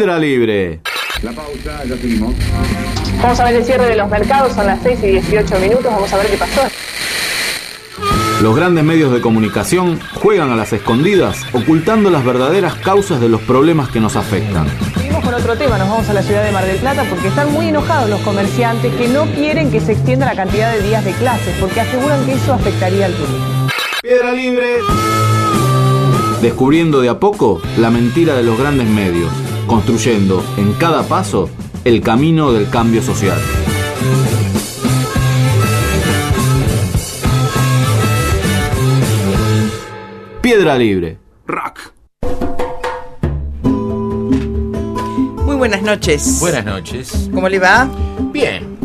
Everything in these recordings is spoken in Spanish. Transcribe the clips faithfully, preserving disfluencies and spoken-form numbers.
Piedra Libre. La pausa, ya seguimos. Vamos a ver el cierre de los mercados, son las seis y dieciocho minutos, vamos a ver qué pasó. Los grandes medios de comunicación juegan a las escondidas, ocultando las verdaderas causas de los problemas que nos afectan. Seguimos con otro tema, nos vamos a la ciudad de Mar del Plata porque están muy enojados los comerciantes que no quieren que se extienda la cantidad de días de clases porque aseguran que eso afectaría al turismo. Piedra Libre. Descubriendo de a poco la mentira de los grandes medios, construyendo en cada paso el camino del cambio social. Piedra Libre. Rock. Muy buenas noches. Buenas noches. ¿Cómo le va? Bien.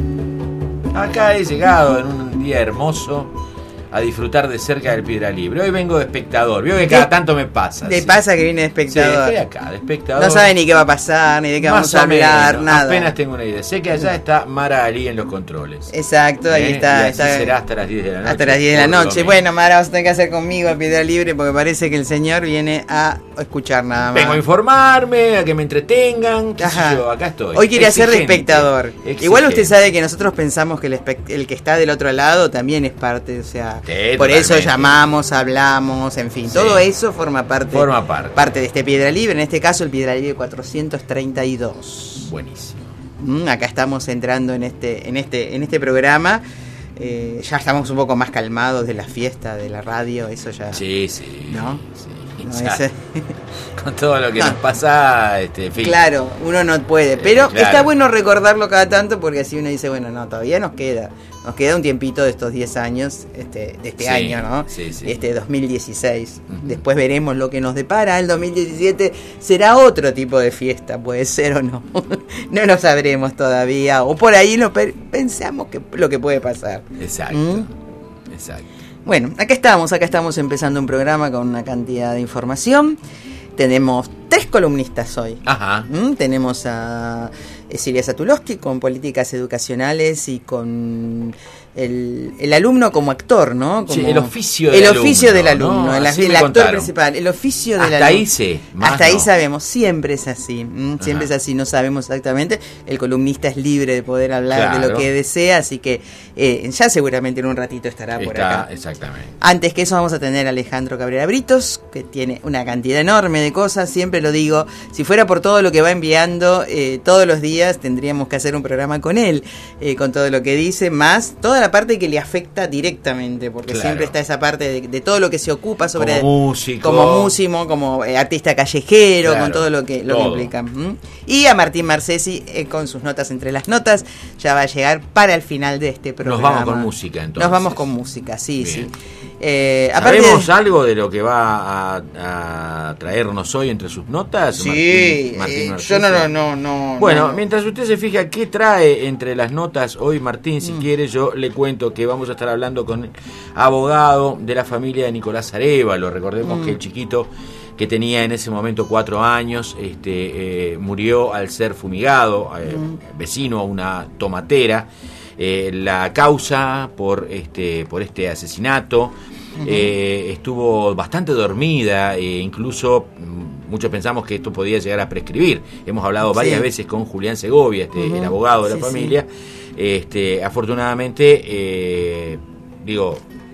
Acá he llegado en un día hermoso a disfrutar de cerca del Piedra Libre. Hoy vengo de espectador. Veo que cada tanto me pasa. ¿Te sí. pasa que viene de espectador? Sí, estoy acá, de espectador. No sabe ni qué va a pasar, ni de qué Más vamos a hablar, menos, nada. Apenas tengo una idea. Sé que allá está Mara Ali en los controles. Exacto, ahí ¿Eh? está. Y así está será hasta las diez de la noche. Hasta las diez de la por lo noche. menos. Bueno, Mara, vas a tener que hacer conmigo el Piedra Libre porque parece que el señor viene a escuchar nada más. Vengo a informarme, a que me entretengan. Qué sé Ajá. yo, acá estoy. Hoy quiere hacer de Exigente, espectador. exigente. Igual usted sabe que nosotros pensamos que el, espect- el que está del otro lado también es parte, o sea, Sí, por eso totalmente. llamamos, hablamos, en fin, Sí. todo eso forma parte, Forma parte. parte de este Piedra Libre, en este caso el Piedra Libre cuatrocientos treinta y dos. Buenísimo. Mm, acá estamos entrando en este, en este, en este programa. Eh, ya estamos un poco más calmados de la fiesta, de la radio, eso ya. Sí, sí. ¿No? Sí. No, Ya, ese- con todo lo que No. nos pasa, este, en fin. Claro, uno no puede, pero claro. está bueno recordarlo cada tanto porque así uno dice, bueno, no, todavía nos queda, nos queda un tiempito de estos diez años, este, de este Sí, año, ¿no? sí, sí. Este dos mil dieciséis. Ujú. Después veremos lo que nos depara. El dos mil diecisiete será otro tipo de fiesta, puede ser o no. No lo sabremos todavía, o por ahí lo pe- pensamos que lo que puede pasar. Exacto. ¿Mm? Exacto. Bueno, acá estamos, acá estamos empezando un programa con una cantidad de información. Tenemos tres columnistas hoy. Ajá. ¿Mm? Tenemos a Silvia Satulowski con políticas educacionales y con el, el alumno como actor, ¿no? Como Sí, el oficio el del oficio alumno, del alumno, ¿no? el, Así el me actor contaron. principal, el oficio del Hasta alumno. ahí sé, más Hasta ahí no. sabemos, siempre es así, ¿m? siempre Ajá. es así, no sabemos exactamente. El columnista es libre de poder hablar de Claro. lo que desea, así que eh, ya seguramente en un ratito estará por Está, acá. exactamente. Antes que eso vamos a tener a Alejandro Cabrera Britos, que tiene una cantidad enorme de cosas, siempre lo digo, si fuera por todo lo que va enviando eh, todos los días, tendríamos que hacer un programa con él, eh, con todo lo que dice, más toda la parte que le afecta directamente, porque Claro. siempre está esa parte de, de todo lo que se ocupa sobre... Como músico. Como músico, como eh, artista callejero, Claro, con todo lo que, lo que todo. implica. ¿Mm? Y a Martín Marcesi eh, con sus notas entre las notas, ya va a llegar para el final de este programa. Nos vamos con música, entonces. Nos vamos con música, sí, Bien. sí. Eh, aparte ¿Sabemos de- algo de lo que va a, a traernos hoy entre sus notas? Sí, Martín- Martín eh, Marcesi? yo no, no, no, no. Bueno, no. mientras usted se fija qué trae entre las notas hoy Martín, si Mm. quiere, yo le cuento que vamos a estar hablando con el abogado de la familia de Nicolás Arévalo. Recordemos Mm. que el chiquito que tenía en ese momento cuatro años, este, eh, murió al ser fumigado, eh, Mm. vecino a una tomatera. Eh, la causa por este, por este asesinato eh, estuvo bastante dormida, e incluso mm, muchos pensamos que esto podía llegar a prescribir. Hemos hablado varias Sí. veces con Julián Segovia, este, Ujú. el abogado de la Sí, familia. Este, afortunadamente, eh, digo,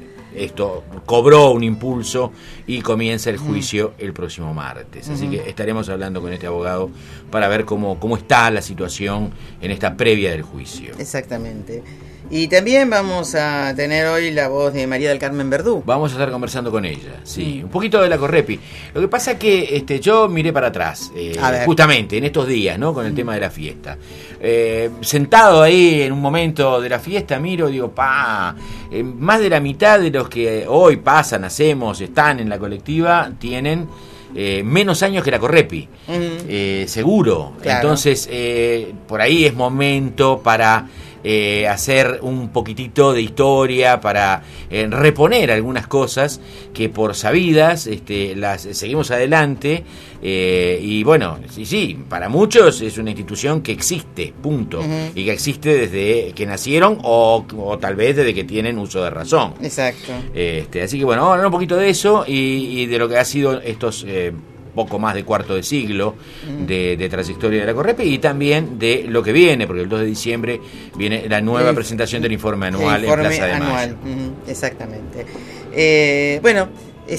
esto cobró un impulso y comienza el juicio el próximo martes. Así que estaremos hablando con este abogado para ver cómo, cómo está la situación en esta previa del juicio. Exactamente. Y también vamos a tener hoy la voz de María del Carmen Verdú. Vamos a estar conversando con ella, sí, un poquito de la Correpi. Lo que pasa es que este, yo miré para atrás, eh, A ver. justamente en estos días, ¿no? Con el tema de la fiesta. Eh, sentado ahí en un momento de la fiesta, miro, digo, pa, eh, más de la mitad de los que hoy pasan, hacemos, están en la colectiva, tienen eh, menos años que la Correpi, Ujú. eh, seguro. Claro. Entonces, eh, por ahí es momento para eh, hacer un poquitito de historia, para eh, reponer algunas cosas que por sabidas este, las seguimos adelante. Eh, y bueno, sí, sí, para muchos es una institución que existe, punto. Ujú. Y que existe desde que nacieron o, o tal vez desde que tienen uso de razón. Exacto. Este, así que bueno, vamos a hablar un poquito de eso y, y de lo que ha sido estos eh, poco más de cuarto de siglo de, de trayectoria de la Correpe y también de lo que viene, porque el dos de diciembre viene la nueva el, presentación del informe anual informe en Plaza de anual. Mayo. Uh-huh, exactamente. Eh, bueno,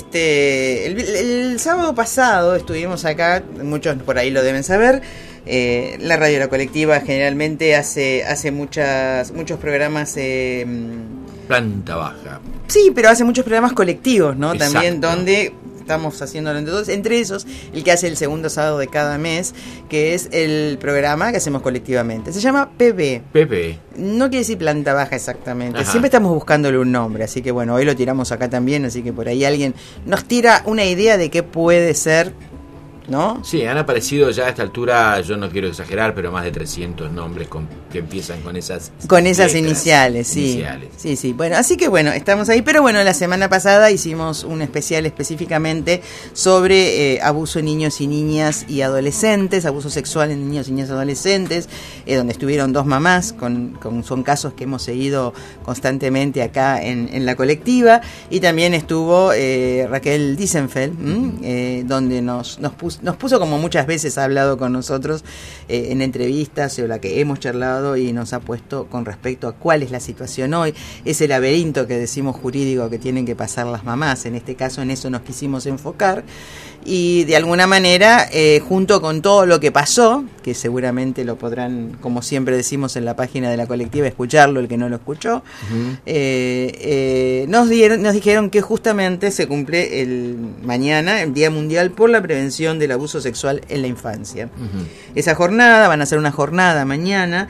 este el, el sábado pasado estuvimos acá, muchos por ahí lo deben saber. Eh, la radio La Colectiva generalmente hace hace muchas muchos programas eh, planta baja. Sí, pero hace muchos programas colectivos, ¿no? Exacto. También donde estamos haciéndolo entre todos, entre esos el que hace el segundo sábado de cada mes, que es el programa que hacemos colectivamente. Se llama P B. P B. No quiere decir planta baja exactamente. Ajá. Siempre estamos buscándole un nombre, así que bueno, hoy lo tiramos acá también, así que por ahí alguien nos tira una idea de qué puede ser, ¿no? Sí, han aparecido ya a esta altura, yo no quiero exagerar, pero más de trescientos nombres con, que empiezan con esas con esas letras, iniciales, sí. iniciales. Sí, sí. Bueno, así que bueno, estamos ahí, pero bueno, la semana pasada hicimos un especial específicamente sobre eh, abuso en niños y niñas y adolescentes, abuso sexual en niños y niñas y adolescentes, eh, donde estuvieron dos mamás, con, con son casos que hemos seguido constantemente acá en, en La Colectiva, y también estuvo eh, Raquel Diesenfeld, ¿m? eh, donde nos, nos puso nos puso, como muchas veces ha hablado con nosotros eh, en entrevistas sobre la que hemos charlado, y nos ha puesto con respecto a cuál es la situación hoy, ese laberinto que decimos jurídico que tienen que pasar las mamás. En este caso, en eso nos quisimos enfocar, y de alguna manera, eh, junto con todo lo que pasó, que seguramente lo podrán, como siempre decimos en la página de La Colectiva, escucharlo el que no lo escuchó, uh-huh. eh, eh, nos, dieron, nos dijeron que justamente se cumple el mañana, el Día Mundial por la Prevención del Abuso Sexual en la Infancia. Uh-huh. Esa jornada, van a hacer una jornada mañana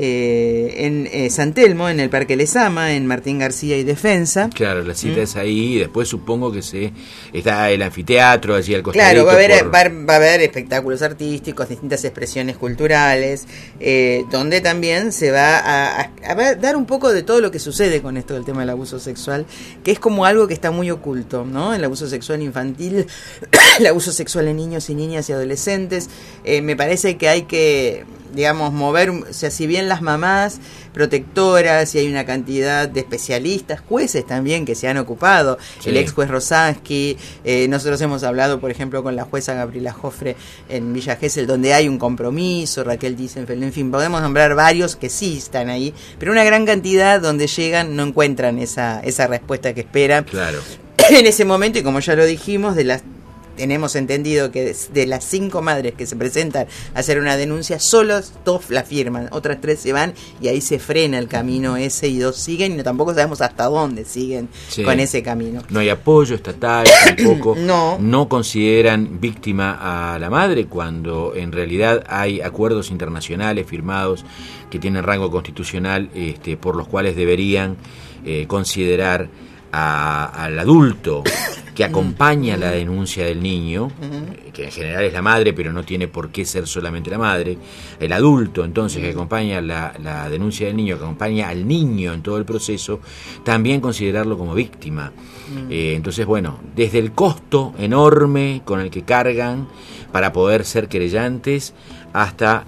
eh, en eh, San Telmo, en el Parque Lezama, en Martín García y Defensa. Claro, la cita ¿Mm? es ahí, y después supongo que se está el anfiteatro allí al costado. Claro, va a haber por... va, va a haber espectáculos artísticos, distintas expresiones culturales, eh, donde también se va a, a, a dar un poco de todo lo que sucede con esto del tema del abuso sexual, que es como algo que está muy oculto, ¿no? El abuso sexual infantil, el abuso sexual en niños y niñas y adolescentes. Eh, me parece que hay que, digamos, mover, o sea, si bien las mamás protectoras, y hay una cantidad de especialistas, jueces también que se han ocupado, sí. El ex juez Rosansky, eh, nosotros hemos hablado, por ejemplo, con la jueza Gabriela Jofre en Villa Gesell, donde hay un compromiso, Raquel Diesenfeld, en fin, podemos nombrar varios que sí están ahí, pero una gran cantidad donde llegan no encuentran esa, esa respuesta que esperan. Claro. En ese momento, y como ya lo dijimos, de las tenemos entendido que de las cinco madres que se presentan a hacer una denuncia, solo dos la firman, otras tres se van, y ahí se frena el camino ese, y dos siguen, y tampoco sabemos hasta dónde siguen sí. con ese camino. No hay apoyo estatal, tampoco. no. no consideran víctima a la madre, cuando en realidad hay acuerdos internacionales firmados que tienen rango constitucional, este, por los cuales deberían eh, considerar a, al adulto que acompaña la denuncia del niño, uh-huh. que en general es la madre, pero no tiene por qué ser solamente la madre, el adulto entonces uh-huh. que acompaña la, la denuncia del niño, que acompaña al niño en todo el proceso, también considerarlo como víctima. Uh-huh. Eh, entonces, bueno, desde el costo enorme con el que cargan para poder ser querellantes, hasta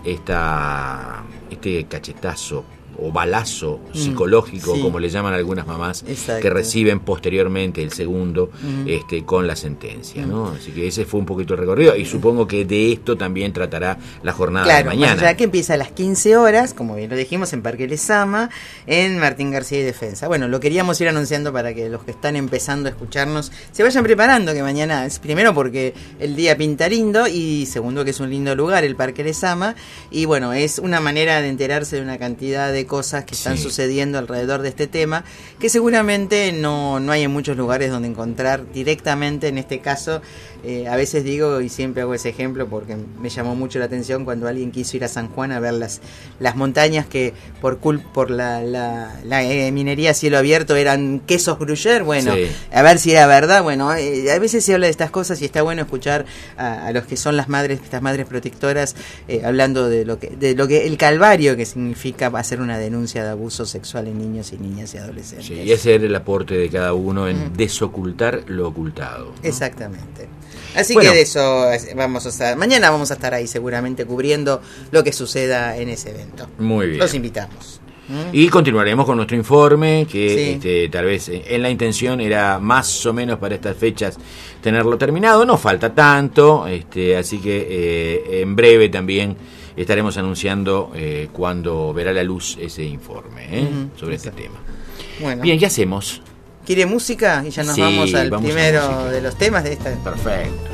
esta este cachetazo o balazo psicológico, mm, sí. como le llaman algunas mamás, exacto. que reciben posteriormente el segundo mm. este con la sentencia, mm. ¿no? Así que ese fue un poquito el recorrido, y supongo que de esto también tratará la jornada claro, de mañana. Ya que empieza a las quince horas, como bien lo dijimos, en Parque Lezama, en Martín García y Defensa. Bueno, lo queríamos ir anunciando para que los que están empezando a escucharnos se vayan preparando, que mañana es, primero porque el día pinta lindo, y segundo que es un lindo lugar el Parque Lezama, y bueno, es una manera de enterarse de una cantidad de cosas que están sí. sucediendo alrededor de este tema, que seguramente no, no hay en muchos lugares donde encontrar directamente. En este caso, eh, a veces digo, y siempre hago ese ejemplo porque me llamó mucho la atención cuando alguien quiso ir a San Juan a ver las, las montañas que por cul por la, la, la eh, minería a cielo abierto eran quesos Gruyère. Bueno, sí. a ver si era verdad. Bueno, eh, a veces se habla de estas cosas, y está bueno escuchar a, a los que son las madres, estas madres protectoras, eh, hablando de lo que de lo que el calvario que significa hacer una denuncia de abuso sexual en niños y niñas y adolescentes. Sí, y ese era el aporte de cada uno en uh-huh. desocultar lo ocultado, ¿no? Exactamente. Así bueno. que de eso vamos a estar, mañana vamos a estar ahí seguramente cubriendo lo que suceda en ese evento. Muy bien. Los invitamos. ¿Mm? Y continuaremos con nuestro informe, que Sí. este, tal vez en la intención era más o menos para estas fechas tenerlo terminado. No falta tanto, este, así que eh, en breve también estaremos anunciando eh, cuándo verá la luz ese informe ¿eh? Ujú, sobre exacto. este tema. Bueno, Bien, ¿qué hacemos? ¿quiere música? Y ya nos Sí, vamos al vamos a primero música. de los temas de esta. Perfecto.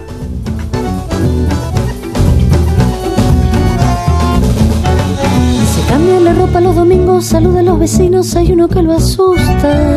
Se cambia la ropa los domingos, saluda a los vecinos, hay uno que lo asusta.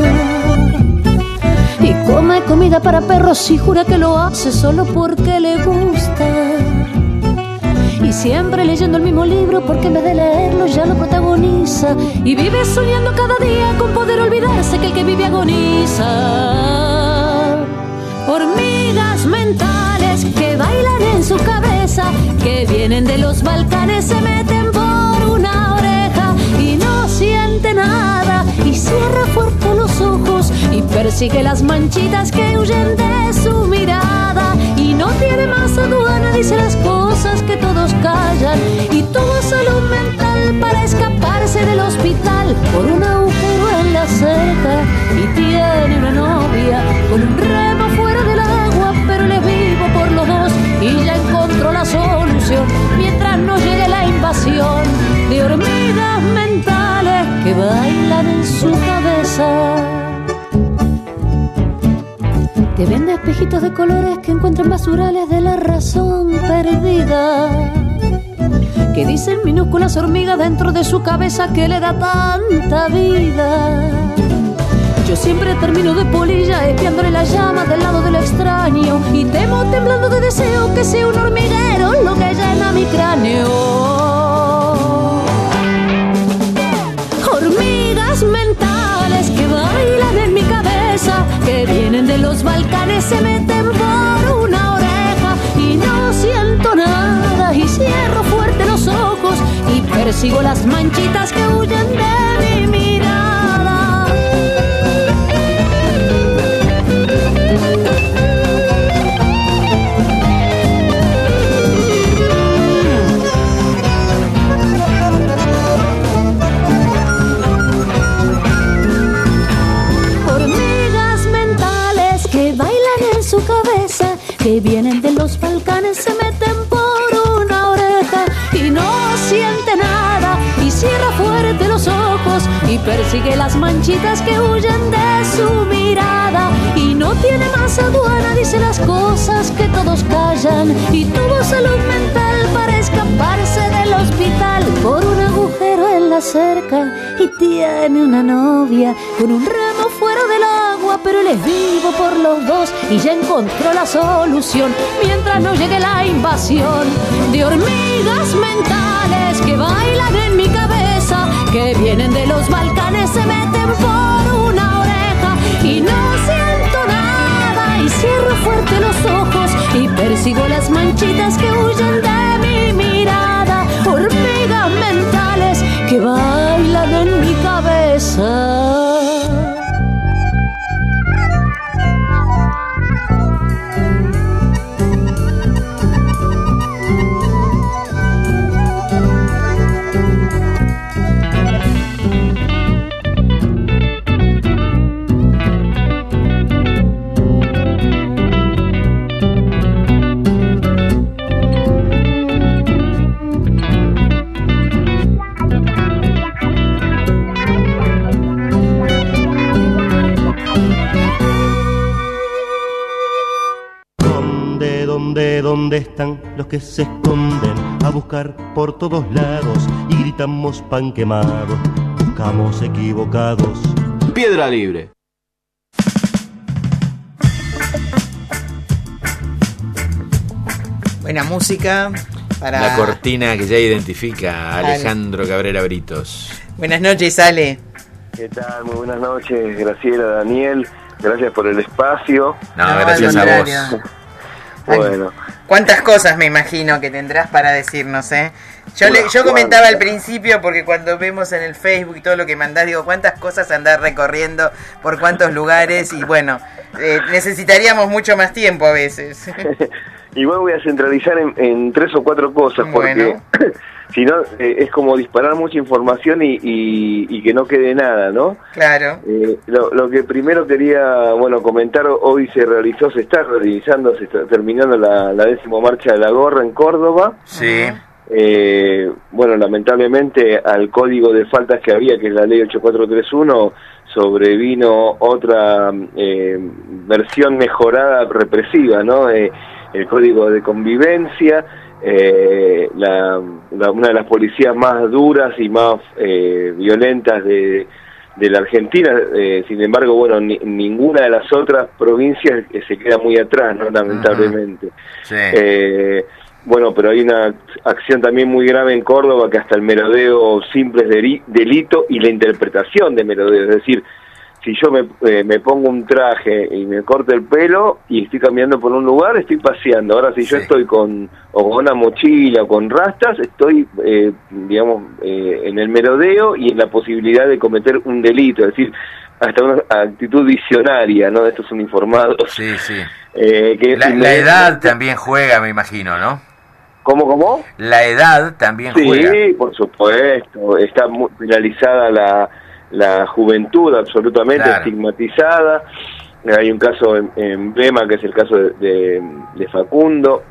Y come comida para perros y jura que lo hace solo porque le gusta. Y siempre leyendo el mismo libro porque en vez de leerlo ya lo protagoniza. Y vive soñando cada día con poder olvidarse que el que vive agoniza. Hormigas mentales que bailan en su cabeza, que vienen de los Balcanes, se meten por una oreja y no siente nada, y cierra fuerte los ojos y persigue las manchitas que huyen de su mirada. Y no tiene más aduana, dice las cosas que todos callan, y tuvo salud mental para escaparse del hospital por un agujero en la cerca. Y tiene una novia con un remo fuera del agua, pero le vivo por los dos y ya encontró la solución mientras no llegue la invasión de hormigas mentales que bailan en su cabeza. Te vende espejitos de colores que encuentran basurales de la razón perdida, que dicen minúsculas hormigas dentro de su cabeza que le da tanta vida. Yo siempre termino de polilla espiándole la llama del lado del extraño, y temo temblando de deseo que sea un hormiguero lo que llena mi cráneo. Hormigas mentales que bailan en mi cabeza, que vienen de los Balcanes, se meten por una oreja y no siento nada, y cierro fuerte los ojos y persigo las manchitas que huyen de mi mirada. Hormigas mentales que bailan en su cabeza, que vienen de los Balcanes, se meten por una oreja y no siente nada, y cierra fuerte los ojos y persigue las manchitas que huyen de su mirada. Y no tiene más aduana, dice las cosas que todos callan, y tuvo salud mental para escaparse del hospital por un agujero en la cerca. Y tiene una novia con un remo fuera del agua, pero él es vivo por los dos y ya encontró la solución mientras no llegue la invasión de hormigas mentales que bailan en mi cabeza, que vienen de los Balcanes, se meten por una oreja y no siento nada, y cierro fuerte los ojos y persigo las manchitas que huyen de mi mirada. Hormigas mentales que bailan en mi cabeza. ¿Dónde están los que se esconden a buscar por todos lados y gritamos pan quemado? Buscamos equivocados. Piedra Libre. Buena música para... La cortina que ya identifica a Alejandro Cabrera Britos. Buenas noches, Ale. ¿Qué tal? Muy buenas noches, Graciela, Daniel. Gracias por el espacio. No, No, gracias al a contrario. vos. Bueno, ¿Cuántas cosas me imagino que tendrás para decirnos, eh? Yo, le, yo comentaba al principio, porque cuando vemos en el Facebook y todo lo que mandás, digo, ¿cuántas cosas andás recorriendo por cuántos lugares? Y bueno, eh, necesitaríamos mucho más tiempo a veces. igual voy a centralizar en, en tres o cuatro cosas, porque bueno. si no, eh, es como disparar mucha información y, y, y que no quede nada, ¿no? Claro. Eh, lo, lo que primero quería, bueno, comentar, hoy se realizó, se está realizando, se está terminando la, la décima marcha de la gorra en Córdoba. Sí. Eh, bueno, lamentablemente al código de faltas que había, que es la ley ocho cuatro tres uno, sobrevino otra eh, versión mejorada represiva, ¿no? Eh, el código de convivencia, eh, la, la, una de las policías más duras y más eh, violentas de, de la Argentina. Eh, sin embargo, bueno, ni, ninguna de las otras provincias se queda muy atrás, ¿no? Lamentablemente. Uh-huh. Sí. Eh, Bueno, pero hay una acción también muy grave en Córdoba, que hasta el merodeo simple es deli- delito y la interpretación de merodeo. Es decir, si yo me, eh, me pongo un traje y me corto el pelo y estoy caminando por un lugar, estoy paseando. Ahora, si yo Sí. estoy con, o con una mochila o con rastas, estoy, eh, digamos, eh, en el merodeo y en la posibilidad de cometer un delito. Es decir, hasta una actitud visionaria, ¿no? De estos uniformados. Sí, sí. Eh, que La, la edad también juega, me imagino, ¿no? ¿Cómo, cómo? La edad también sí, juega. Sí, por supuesto. Está muy penalizada la, la juventud, absolutamente Claro. estigmatizada. Hay un caso en- emblema, que es el caso de, de, de Facundo.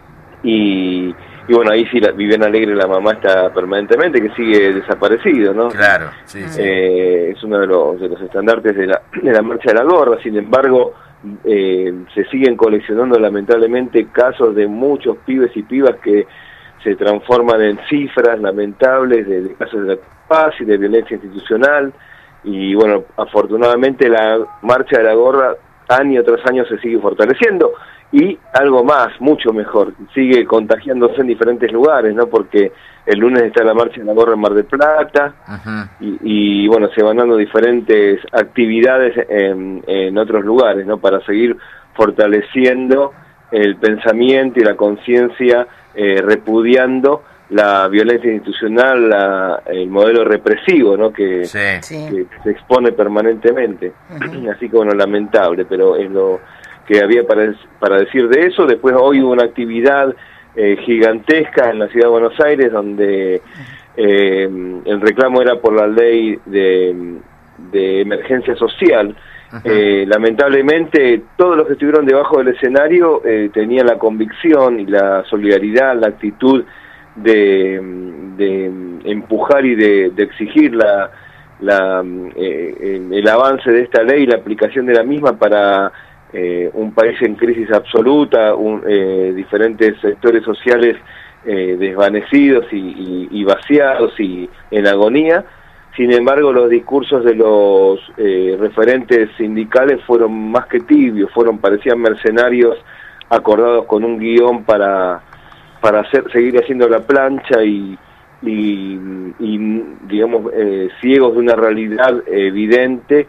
Y, y bueno, ahí sí la Viviana Alegre, la mamá, está permanentemente, que sigue desaparecido, ¿no? Claro, sí, sí. Eh, es uno de los, de los estandartes de la, de la marcha de la gorra. Sin embargo, eh, se siguen coleccionando lamentablemente casos de muchos pibes y pibas que se transforman en cifras lamentables de, de casos de paz y de violencia institucional. Y bueno, afortunadamente la marcha de la gorra año tras año se sigue fortaleciendo. Y algo más, mucho mejor, sigue contagiándose en diferentes lugares, ¿no? Porque el lunes está la marcha de la gorra en Mar del Plata, Uh-huh. y, y bueno, se van dando diferentes actividades en, en otros lugares, ¿no? Para seguir fortaleciendo el pensamiento y la conciencia, eh, repudiando la violencia institucional, la, el modelo represivo, ¿no? Que, Sí. Sí. que se expone permanentemente. Ujú. Así que bueno, lamentable, pero es lo que había para, para decir de eso. Después hoy hubo una actividad eh, gigantesca en la ciudad de Buenos Aires, donde eh, el reclamo era por la ley de, de emergencia social. Uh-huh. Eh, lamentablemente todos los que estuvieron debajo del escenario eh, tenían la convicción y la solidaridad, la actitud de, de empujar y de, de exigir la, la, eh, el avance de esta ley y la aplicación de la misma para Eh, un país en crisis absoluta, un, eh, diferentes sectores sociales eh, desvanecidos y, y, y vaciados y en agonía. Sin embargo, los discursos de los eh, referentes sindicales fueron más que tibios, fueron, parecían mercenarios acordados con un guión para, para hacer, seguir haciendo la plancha y, y, y digamos, eh, ciegos de una realidad evidente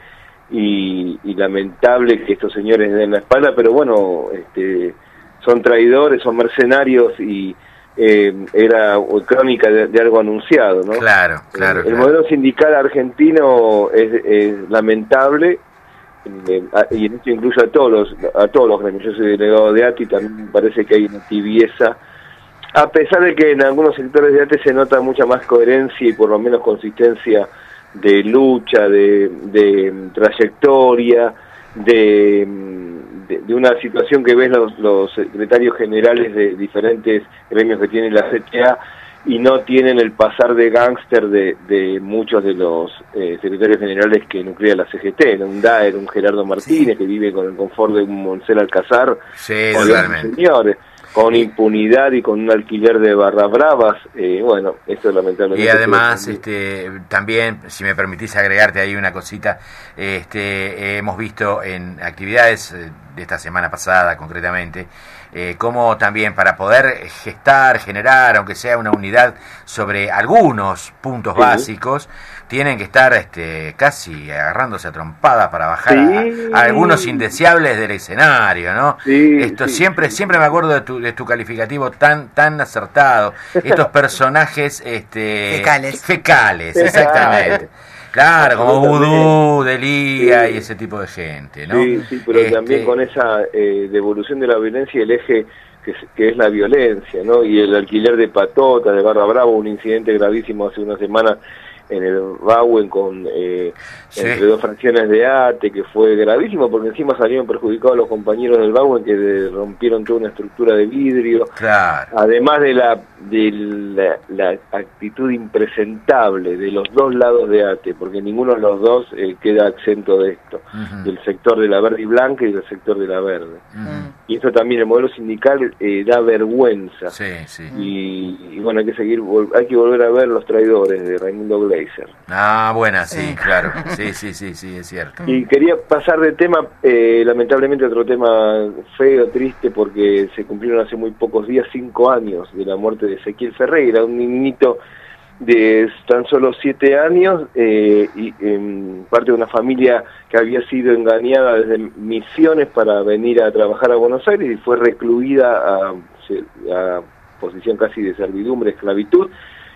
y, y lamentable que estos señores den la espalda, pero bueno, este, son traidores, son mercenarios y eh, era crónica de, de algo anunciado, ¿no? Claro, claro. El claro. modelo sindical argentino es, es lamentable, eh, y en esto incluye a todos los, a todos los gremios. Yo soy delegado de A T I, también me parece que hay una tibieza, a pesar de que en algunos sectores de A T I se nota mucha más coherencia y por lo menos consistencia de lucha, de, de trayectoria, de, de, de una situación que ves los, los secretarios generales de diferentes gremios que tiene la C T A y no tienen el pasar de gángster de, de muchos de los eh, secretarios generales que nuclea la C G T, ¿no? Un Daer, un Gerardo Martínez, sí, que vive con el confort de un Moncel Alcázar, sí, con totalmente. Los señores, con impunidad y con un alquiler de barra bravas. Eh, bueno, eso lamentablemente. Y además, este, también, si me permitís agregarte ahí una cosita, este, hemos visto en actividades de esta semana pasada concretamente, eh, cómo también para poder gestar, generar, aunque sea una unidad sobre algunos puntos sí. básicos, tienen que estar este, casi agarrándose a trompada para bajar sí. a, a algunos indeseables del escenario, ¿no? Sí, Esto sí. siempre, siempre me acuerdo de tu, de tu calificativo tan, tan acertado. Estos personajes, este, fecales, fecales, exactamente. Claro, como Vudú, Delía sí. y ese tipo de gente, ¿no? Sí, sí, pero este... también con esa eh, devolución de la violencia y el eje que es, que es la violencia, ¿no? Y el alquiler de patotas, de Barra Bravo, un incidente gravísimo hace una semana en el Bauen con eh, sí. entre dos fracciones de ATE, que fue gravísimo porque encima salieron perjudicados los compañeros del Bauen, que de, rompieron toda una estructura de vidrio, claro. además de la de la, la actitud impresentable de los dos lados de ATE, porque ninguno de los dos eh, queda exento de esto, uh-huh. del sector de la verde y blanca y del sector de la verde. Uh-huh. Y esto también, el modelo sindical eh, da vergüenza. Sí, sí. Y, y bueno, hay que seguir, hay que volver a ver Los Traidores de Raimundo Gleiser. Ah, buena, sí, sí, claro. Sí, sí, sí, sí, es cierto. Y quería pasar de tema, eh, lamentablemente otro tema feo, triste, porque se cumplieron hace muy pocos días cinco años de la muerte de Ezequiel Ferreira, un niñito de tan solo siete años, eh, y eh, parte de una familia que había sido engañada desde Misiones para venir a trabajar a Buenos Aires y fue recluida a, a posición casi de servidumbre, esclavitud,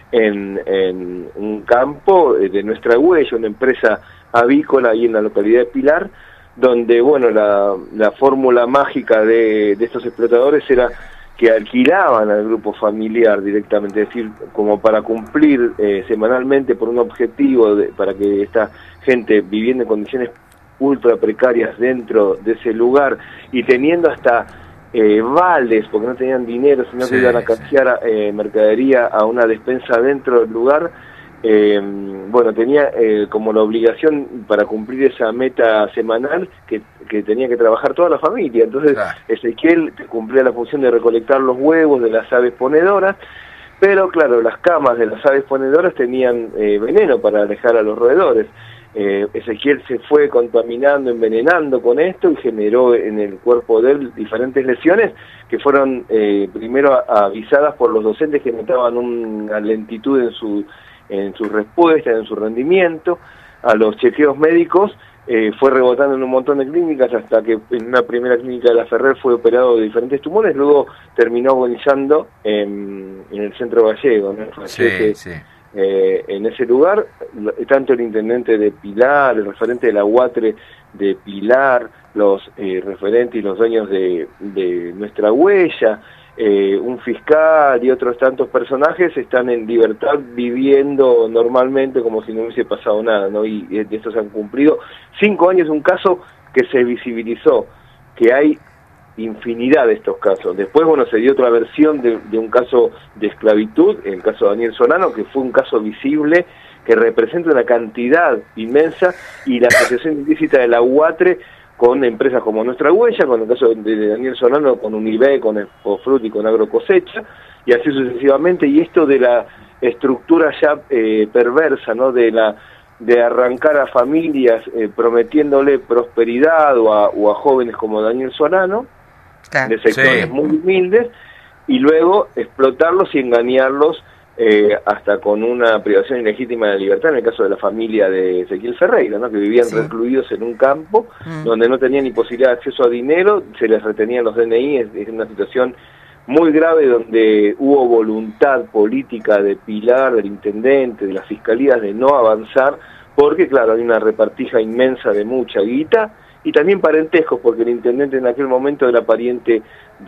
en, en un campo de Nuestra Huella, una empresa avícola ahí en la localidad de Pilar, donde, bueno, la, la fórmula mágica de, de estos explotadores era que alquilaban al grupo familiar directamente, es decir, como para cumplir eh, semanalmente por un objetivo, de, para que esta gente viviendo en condiciones ultra precarias dentro de ese lugar y teniendo hasta eh, vales, porque no tenían dinero, sino sí, que iban a canjear sí. eh, mercadería a una despensa dentro del lugar, eh, bueno, tenía eh, como la obligación para cumplir esa meta semanal que, que tenía que trabajar toda la familia. Entonces claro. Ezequiel cumplía la función de recolectar los huevos de las aves ponedoras, pero claro, las camas de las aves ponedoras tenían eh, veneno para alejar a los roedores. Eh, Ezequiel se fue contaminando, envenenando con esto y generó en el cuerpo de él diferentes lesiones que fueron eh, primero avisadas por los docentes que notaban una lentitud en su en su respuesta, en su rendimiento. A los chequeos médicos eh, fue rebotando en un montón de clínicas hasta que en una primera clínica de la Ferrer fue operado de diferentes tumores, luego terminó agonizando en, en el centro gallego, ¿no? Sí, que, sí. Eh, en ese lugar, tanto el intendente de Pilar, el referente de la UATRE de Pilar, los eh, referentes y los dueños de, de Nuestra Huella, eh, un fiscal y otros tantos personajes están en libertad viviendo normalmente como si no hubiese pasado nada, ¿no? Y de estos han cumplido cinco años, un caso que se visibilizó, que hay infinidad de estos casos. Después, bueno, se dio otra versión de, de un caso de esclavitud, el caso de Daniel Solano, que fue un caso visible, que representa una cantidad inmensa, y la asociación ilícita de la UATRE con empresas como Nuestra Huella, con el caso de Daniel Solano, con Unive, con Expofrut y con Agrocosecha, y así sucesivamente, y esto de la estructura ya eh, perversa, ¿no?, de la de arrancar a familias eh, prometiéndole prosperidad o a, o a jóvenes como Daniel Solano, claro. de sectores sí. muy humildes, y luego explotarlos y engañarlos eh, hasta con una privación ilegítima de libertad, en el caso de la familia de Ezequiel Ferreira, ¿no?, que vivían sí. recluidos en un campo mm. donde no tenían ni posibilidad de acceso a dinero, se les retenían los D N I, es, es una situación muy grave donde hubo voluntad política de Pilar, del intendente, de las fiscalías, de no avanzar, porque claro, hay una repartija inmensa de mucha guita, y también parentescos, porque el intendente en aquel momento era pariente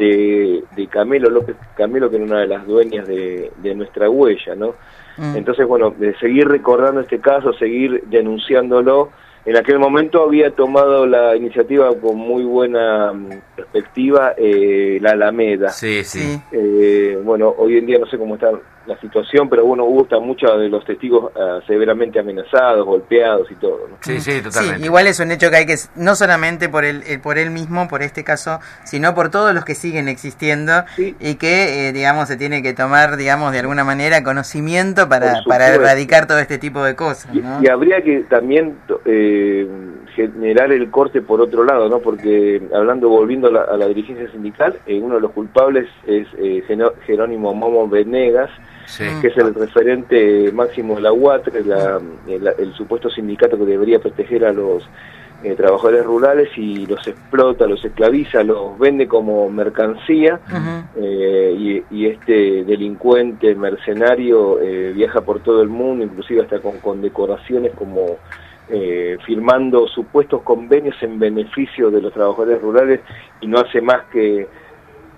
de, de Camelo López Camelo, que era una de las dueñas de, de Nuestra Huella, ¿no? Mm. Entonces, bueno, de seguir recordando este caso, seguir denunciándolo. En aquel momento había tomado la iniciativa con muy buena perspectiva eh, la Alameda. Sí, sí. Eh, bueno, hoy en día no sé cómo está la situación, pero bueno, hubo muchos de los testigos uh, severamente amenazados, golpeados y todo, ¿no? Sí, sí, totalmente. Sí, igual es un hecho que hay que, no solamente por él, por él mismo, por este caso, sino por todos los que siguen existiendo, sí. y que, eh, digamos, se tiene que tomar, digamos, de alguna manera conocimiento para, para erradicar todo este tipo de cosas, ¿no? Y, y habría que también eh, generar el corte por otro lado, ¿no? Porque, hablando, volviendo a la, a la dirigencia sindical, eh, uno de los culpables es eh, Jerónimo Momo Venegas, sí. que es el referente máximo de la UATRE, la, el, el supuesto sindicato que debería proteger a los eh, trabajadores rurales, y los explota, los esclaviza, los vende como mercancía, uh-huh. eh, y, y este delincuente mercenario eh, viaja por todo el mundo, inclusive hasta con condecoraciones como eh, firmando supuestos convenios en beneficio de los trabajadores rurales, y no hace más que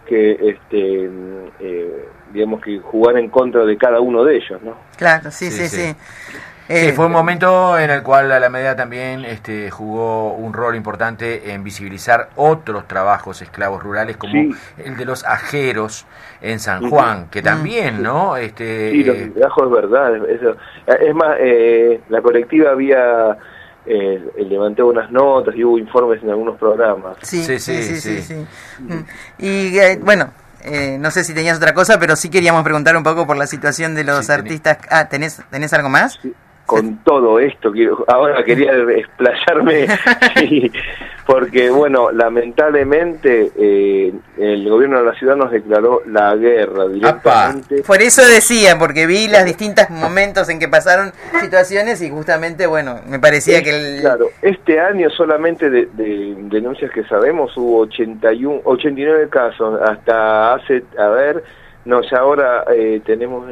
que este eh, digamos que jugar en contra de cada uno de ellos, ¿no? Claro, sí, sí, Sí, sí. sí. Eh, Sí, fue un momento en el cual Alameda también este, jugó un rol importante en visibilizar otros trabajos esclavos rurales, como Sí. el de los ajeros en San Juan, que también, ¿no? Este, Sí, lo eh, que trajo es verdad. Eso. Es más, eh, la colectiva había eh, levantado unas notas y hubo informes en algunos programas. Sí, sí, Sí, sí, sí, sí, sí. sí. Mm. Y eh, bueno, eh, no sé si tenías otra cosa, pero sí queríamos preguntar un poco por la situación de los Sí, tení- artistas. Ah, ¿tenés, ¿tenés algo más? Sí. Con todo esto, quiero, ahora quería explayarme, sí, porque, bueno, lamentablemente eh, el gobierno de la ciudad nos declaró la guerra directamente. Por eso decía, porque vi los distintos momentos en que pasaron situaciones y justamente, bueno, me parecía Es- que el... Claro, este año solamente de, de denuncias que sabemos hubo ochenta y uno, ochenta y nueve casos, hasta hace, a ver, no, ya ahora eh, tenemos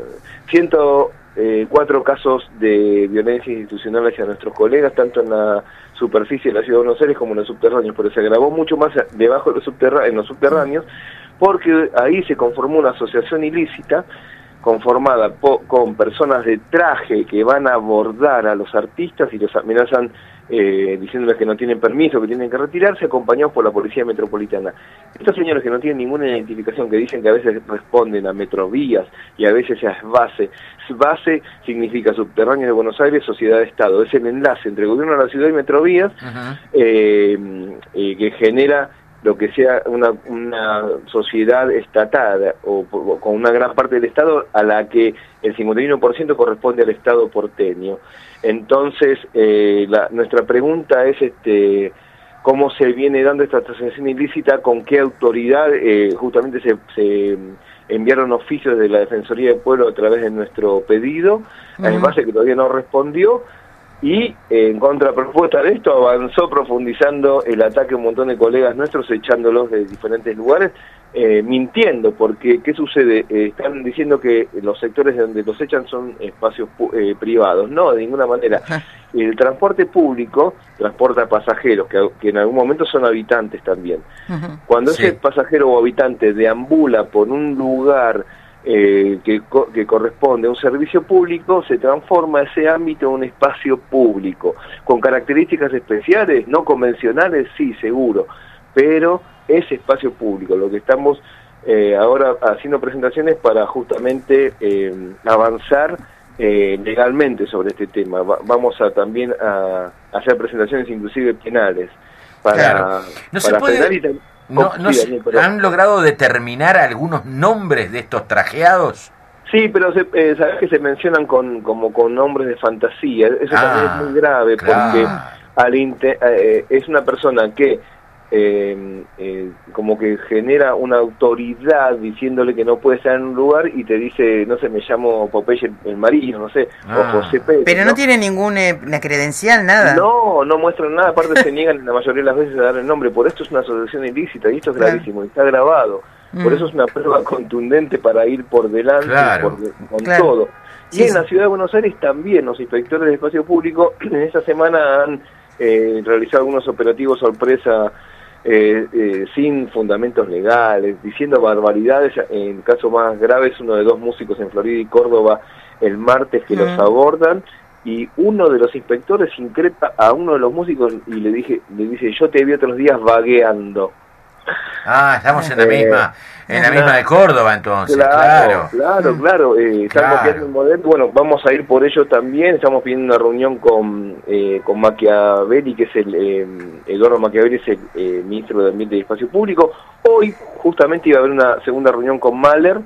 ciento cuatro casos de violencia institucional hacia nuestros colegas, tanto en la superficie de la ciudad de Buenos Aires como en los subterráneos, pero se agravó mucho más debajo de los subterráneos, en los subterráneos, porque ahí se conformó una asociación ilícita conformada po con personas de traje que van a abordar a los artistas y los amenazan eh, diciéndoles que no tienen permiso, que tienen que retirarse, acompañados por la Policía Metropolitana. Estos señores que no tienen ninguna identificación, que dicen que a veces responden a Metrovías y a veces a SBASE. SBASE significa Subterráneos de Buenos Aires, Sociedad-Estado. Es el enlace entre el gobierno de la ciudad y Metrovías, uh-huh. eh, eh, que genera lo que sea una, una sociedad estatal o, o con una gran parte del Estado, a la que el cincuenta y uno por ciento corresponde al Estado porteño. Entonces, eh, la, nuestra pregunta es este cómo se viene dando esta transacción ilícita, con qué autoridad. Eh, justamente se, se enviaron oficios de la Defensoría del Pueblo a través de nuestro pedido, uh-huh. en base que todavía no respondió. Y eh, en contrapropuesta de esto avanzó profundizando el ataque a un montón de colegas nuestros, echándolos de diferentes lugares, eh, mintiendo, porque ¿qué sucede? Eh, están diciendo que los sectores donde los echan son espacios eh, privados. No, de ninguna manera. El transporte público transporta pasajeros, que, que en algún momento son habitantes también. Uh-huh. Cuando sí. ese pasajero o habitante deambula por un lugar Eh, que, co que corresponde a un servicio público, se transforma ese ámbito en un espacio público, con características especiales, no convencionales, sí, seguro, pero es espacio público. Lo que estamos eh, ahora haciendo presentaciones para justamente eh, avanzar eh, legalmente sobre este tema. Va vamos a también a, a hacer presentaciones inclusive penales para, claro. no para se puede... frenar y No, no sí, se, Daniel, pero... ¿Han logrado determinar algunos nombres de estos trajeados? Sí, pero se, eh, sabes que se mencionan con como con nombres de fantasía. Eso ah, también es muy grave, claro. porque al inter, eh, es una persona que eh, eh, como que genera una autoridad diciéndole que no puede estar en un lugar y te dice, no sé, me llamo Popeye el Marino, no sé, ah. o José Pérez. Pero no, no tiene ninguna eh, credencial, nada. No, no muestran nada, aparte se niegan la mayoría de las veces a dar el nombre. Por esto es una asociación ilícita y esto es gravísimo, y está grabado. Por eso es una prueba contundente para ir por delante, claro. por, con claro. todo. Y sí, en sí. la Ciudad de Buenos Aires también los inspectores de espacio público en esta semana han eh, realizado algunos operativos sorpresa eh, eh, sin fundamentos legales, diciendo barbaridades. En el caso más grave es uno de dos músicos en Florida y Córdoba el martes que mm. los abordan, y uno de los inspectores increpa a uno de los músicos y le dije le dice, yo te vi otros días vagueando. Ah, estamos en la eh, misma en la claro, misma de Córdoba, entonces, claro. Claro, claro, claro. Eh, están claro. copiando el modelo. Bueno, vamos a ir por ello también. Estamos pidiendo una reunión con eh, con Machiavelli, que es el eh, Eduardo Machiavelli, es el eh, ministro de Ambiente y Espacio Público. Hoy justamente iba a haber una segunda reunión con Mahler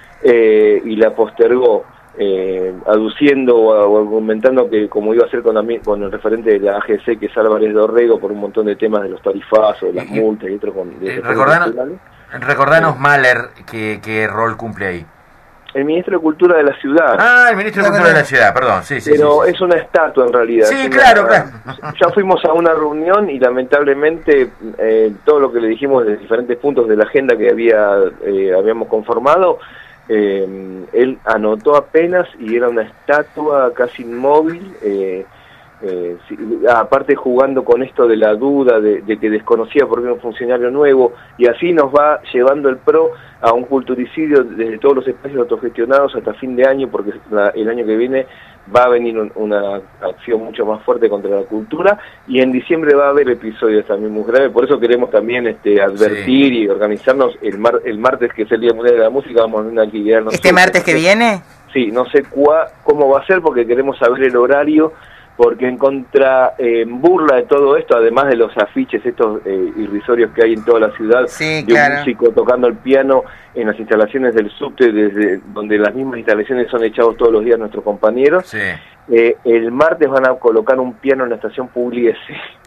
eh, y la postergó. Eh, aduciendo o argumentando que como iba a ser con, la, con el referente de la A G C, que es Álvarez Dorrego, por un montón de temas de los tarifazos, de las y, multas y otros con eh, recordanos, recordanos eh, Mahler qué, qué rol cumple ahí. El ministro de Cultura de la ciudad. Ah, el ministro de Cultura de la ciudad, perdón, sí, sí. Pero sí, sí. es una estatua en realidad. Sí, una, claro, claro. Ya fuimos a una reunión y lamentablemente eh, todo lo que le dijimos de diferentes puntos de la agenda que había eh, habíamos conformado, Eh, él anotó apenas y era una estatua casi inmóvil, eh, Eh, sí, aparte jugando con esto de la duda, de, de que desconocía por qué era un funcionario nuevo, y así nos va llevando el P R O a un culturicidio desde todos los espacios autogestionados hasta fin de año, porque la, el año que viene va a venir un, una acción mucho más fuerte contra la cultura, y en diciembre va a haber episodios también muy graves. Por eso queremos también este advertir sí. y organizarnos el, mar, el martes, que es el Día Mundial de la Música. Vamos a tener una actividad nosotros. ¿Este martes que viene? Sí, no sé cuá, cómo va a ser, porque queremos saber el horario, porque en contra, eh, en burla de todo esto, además de los afiches estos eh, irrisorios que hay en toda la ciudad, sí, de claro. un músico tocando el piano en las instalaciones del subte, desde donde las mismas instalaciones son echados todos los días nuestros compañeros, sí. eh, el martes van a colocar un piano en la estación Pugliese.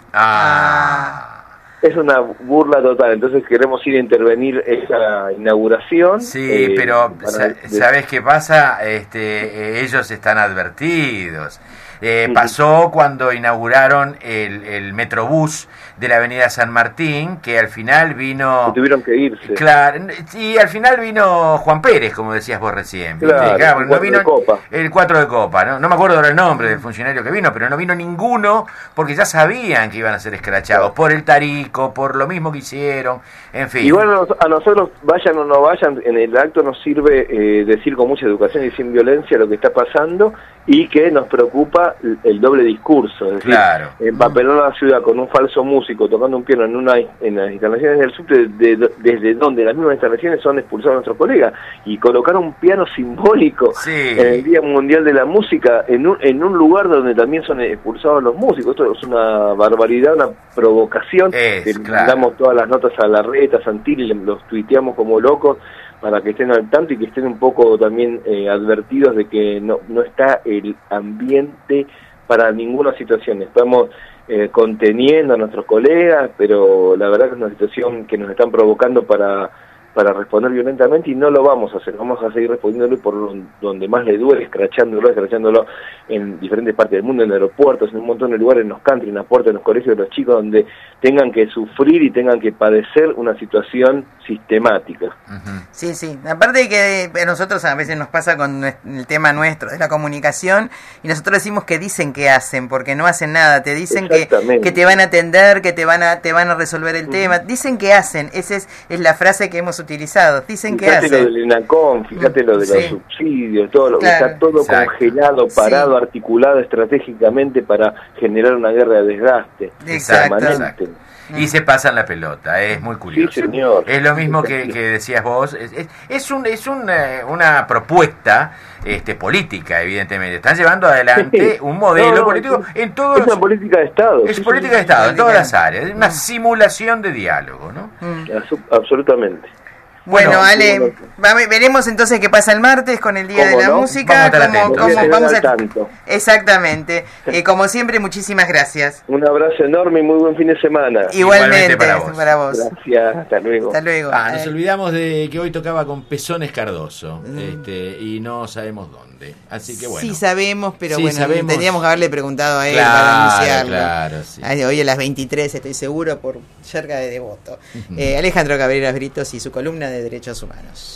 Ah... Es una burla total, entonces queremos ir a intervenir esa inauguración. Sí, eh, pero para... ¿sabes qué pasa? Este, eh, ellos están advertidos. Eh, pasó cuando inauguraron el, el Metrobús de la avenida San Martín, que al final vino... Que tuvieron que irse. Claro, y al final vino Juan Pérez, como decías vos recién. Claro, claro el no vino de Copa. El cuatro de Copa, ¿no? No me acuerdo ahora el nombre del funcionario que vino, pero no vino ninguno porque ya sabían que iban a ser escrachados claro. por el Tarico, por lo mismo que hicieron, en fin. Igual a nosotros, vayan o no vayan, en el acto nos sirve eh, decir con mucha educación y sin violencia lo que está pasando, y que nos preocupa el doble discurso, es decir, claro. empapelar a la ciudad con un falso músico tocando un piano en una en las instalaciones del subte, de, de, desde donde las mismas instalaciones son expulsados nuestros colegas, y colocar un piano simbólico sí. en el Día Mundial de la Música en un, en un lugar donde también son expulsados los músicos. Esto es una barbaridad, una provocación. Es, que claro. Damos todas las notas a la red, a Santilli, los tuiteamos como locos, para que estén al tanto y que estén un poco también eh, advertidos de que no, no está el ambiente para ninguna situación. Estamos eh, conteniendo a nuestros colegas, pero la verdad que es una situación que nos están provocando para, para responder violentamente, y no lo vamos a hacer. Vamos a seguir respondiéndolo por donde más le duele, escrachándolo, escrachándolo en diferentes partes del mundo, en aeropuertos, en un montón de lugares, en los country, en las puertas de los colegios de los chicos, donde tengan que sufrir y tengan que padecer una situación sistemática. Uh-huh. Sí, sí. Aparte de que a nosotros a veces nos pasa con el tema nuestro de la comunicación, y nosotros decimos que dicen que hacen, porque no hacen nada. Te dicen que, que te van a atender, que te van a te van a resolver el uh-huh. tema. Dicen que hacen. Esa es, es la frase que hemos utilizado. Dicen fíjate que hacen. Fíjate lo del ENACOM, fíjate lo de sí. los subsidios, todo lo claro. está todo Exacto. congelado, parado, sí. articulado estratégicamente para generar una guerra de desgaste. Exacto. Permanente. Y se pasan la pelota, es muy curioso. Sí, señor. Es lo mismo que, que decías vos, es, es, es, un, es un, eh, una propuesta este, política, evidentemente. Están llevando adelante un modelo no, no, político es, en todos... Es una política de Estado. Es sí, política sí, de Estado, sí, en todas sí. las áreas. Es una simulación de diálogo, ¿no? Mm. Absolutamente. Bueno, Bueno, Ale, bueno. va- veremos entonces qué pasa el martes con el Día de ¿Cómo la no? Música. Vamos a estar cómo- atentos. cómo- Voy a tener vamos al a- tanto. Exactamente. Eh, como siempre, muchísimas gracias. Un abrazo enorme y muy buen fin de semana. Igualmente, Igualmente para vos. para vos. Gracias, hasta luego. Hasta luego. Ah, nos Eh, olvidamos de que hoy tocaba con Pezones Cardoso, Mm. este, y no sabemos dónde. Así que bueno. Sí sabemos, pero Sí, bueno, sabemos. tendríamos que haberle preguntado a él Claro, para anunciarlo. claro, sí. Ay, hoy a las veintitrés, estoy seguro, por cerca de Devoto. Eh, Alejandro Cabreras Britos y su columna de Derechos Humanos.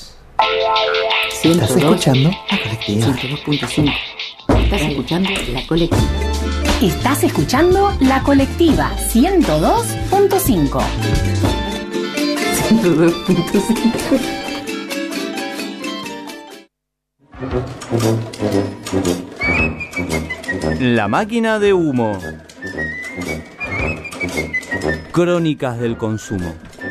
¿Estás escuchando? La colectiva. ciento dos punto cinco. Estás escuchando la colectiva. Estás escuchando La Colectiva ciento dos punto cinco. ciento dos punto cinco. La máquina de humo. Crónicas del consumo.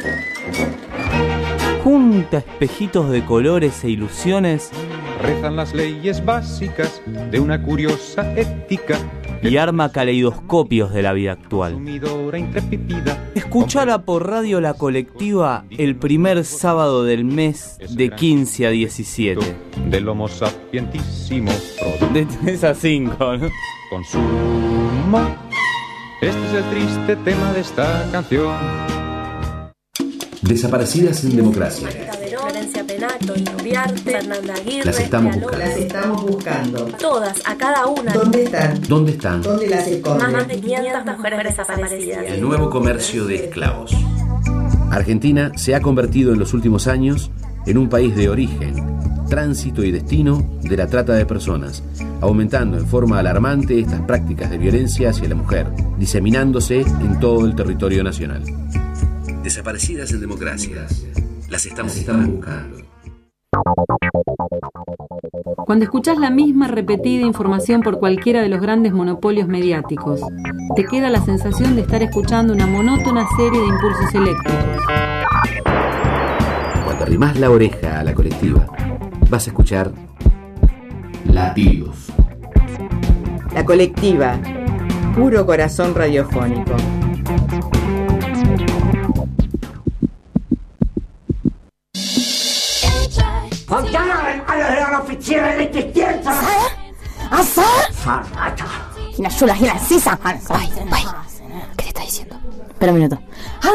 Junta espejitos de colores e ilusiones Rezan las leyes básicas de una curiosa ética y arma caleidoscopios de la vida actual. consumidora intrépida. Escuchala por radio La Colectiva el primer sábado del mes de quince a diecisiete. Del homo sapientísimo producto. De tres a cinco, ¿no? Consumo. Este es el triste tema de esta canción. Desaparecidas en democracia. Florencia Penato, Uriarte, Fernanda Aguirre. Las estamos buscando. Las estamos buscando. Todas, a cada una. ¿Dónde están? ¿Dónde están? ¿Dónde las esconden? Más de quinientas mujeres desaparecidas. El nuevo comercio de esclavos. Argentina se ha convertido en los últimos años en un país de origen, tránsito y destino de la trata de personas, aumentando en forma alarmante estas prácticas de violencia hacia la mujer, diseminándose en todo el territorio nacional. Desaparecidas en democracia. Las estamos buscando. Cuando escuchás la misma repetida información por cualquiera de los grandes monopolios mediáticos, te queda la sensación de estar escuchando una monótona serie de impulsos eléctricos. Cuando arrimás la oreja a la colectiva, vas a escuchar latidos. La colectiva, puro corazón radiofónico. Ay, ay, ¿qué te está diciendo? Espera un minuto.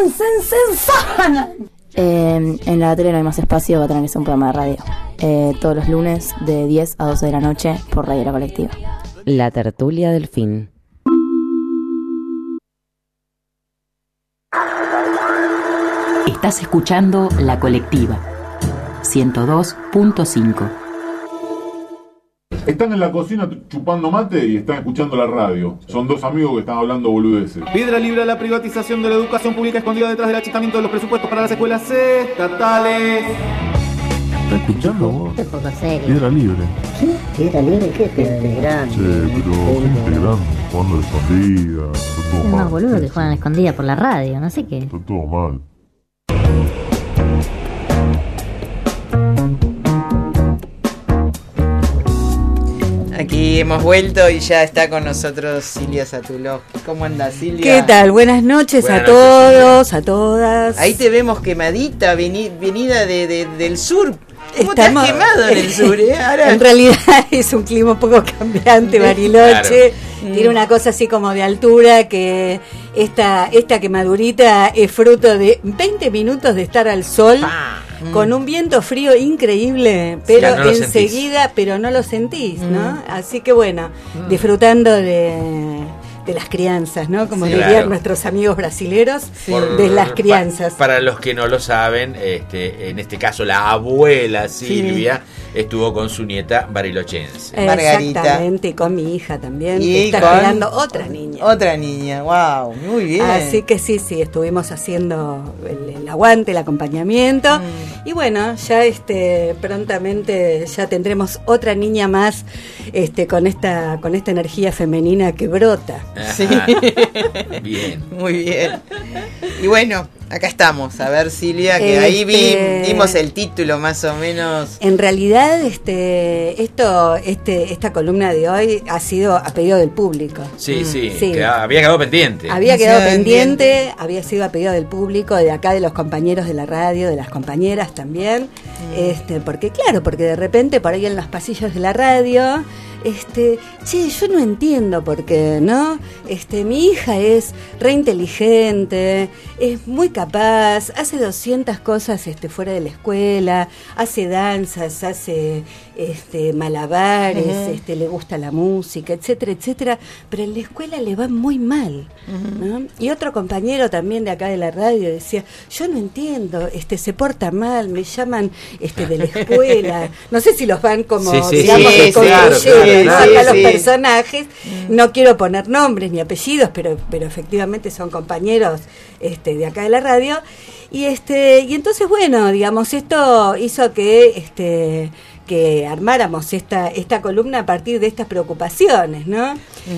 Eh, en la tele no hay más espacio, va a tener que ser un programa de radio. Eh, todos los lunes de diez a doce de la noche por Radio La Colectiva. La tertulia del fin. Estás escuchando La Colectiva ciento dos punto cinco. Están en la cocina chupando mate y están escuchando la radio. Son dos amigos que están hablando boludeces. Piedra libre a la privatización de la educación pública escondida detrás del achicamiento de los presupuestos para las escuelas estatales. ¿Estás escuchando vos? Qué poca serie. Piedra libre. ¿Qué? ¿Piedra libre? ¿Qué? Piedra grande. Sí, pero gente grande, jugando a escondida. Está todo Es mal. más boludo que juegan a escondida por la radio, no sé qué. Está todo mal. Aquí hemos vuelto y ya está con nosotros Silvia Satulovsky. ¿Cómo anda, Silvia? ¿Qué tal? Buenas noches Buenas a noches, todos, Silvia. a todas. Ahí te vemos quemadita, veni- venida de, de- del sur. ¿Cómo Estamos- te has quemado en el sur, eh? Ahora... En realidad es un clima un poco cambiante, Bariloche. Claro. Tiene una cosa así como de altura, que esta, esta quemadurita es fruto de veinte minutos de estar al sol, con un viento frío increíble, pero Ya no lo enseguida, pero no lo sentís, ¿no? Así que bueno, disfrutando de, de las crianzas, ¿no? Como Sí, dirían claro. nuestros amigos brasileros, Por- de las pa- crianzas. Para los que no lo saben, este, en este caso la abuela Silvia estuvo con su nieta barilochense. Exactamente, y con mi hija también, Y que está con- esperando otra niña. Otra niña, wow, muy bien. Así que sí, sí, estuvimos haciendo el, el aguante, el acompañamiento. Mm. Y bueno, ya este prontamente ya tendremos otra niña más este con esta con esta energía femenina que brota. Sí. Bien. Muy bien. Y bueno, acá estamos. A ver, Silvia, que ahí vi, Este- vimos el título más o menos. En realidad, este, esto, este, esta columna de hoy ha sido a pedido del público. Sí, sí, Sí. queda- había quedado pendiente. Había quedado Quedado pendiente, pendiente. había sido a pedido del público, de acá de los compañeros de la radio, de las compañeras también, este, porque claro, porque de repente por ahí en los pasillos de la radio, este, che, yo no entiendo por qué, ¿no? Este, mi hija es re inteligente, es muy capaz, hace doscientas cosas este, fuera de la escuela, hace danzas, hace este, malabares, Ujú. este, le gusta la música, etcétera, etcétera, pero en la escuela le va muy mal, ¿no? Y otro compañero también de acá de la radio decía, yo no entiendo, este, se porta mal, me llaman este, de la escuela, no sé si los van como, Sí, sí, digamos, sí, que claro, construyendo, claro, ¿no? claro, Acá sí, los sí. personajes, no quiero poner nombres ni apellidos, pero, pero efectivamente son compañeros este, de acá de la radio, y este, y entonces bueno, digamos, esto hizo que este que armáramos esta esta columna a partir de estas preocupaciones, ¿no?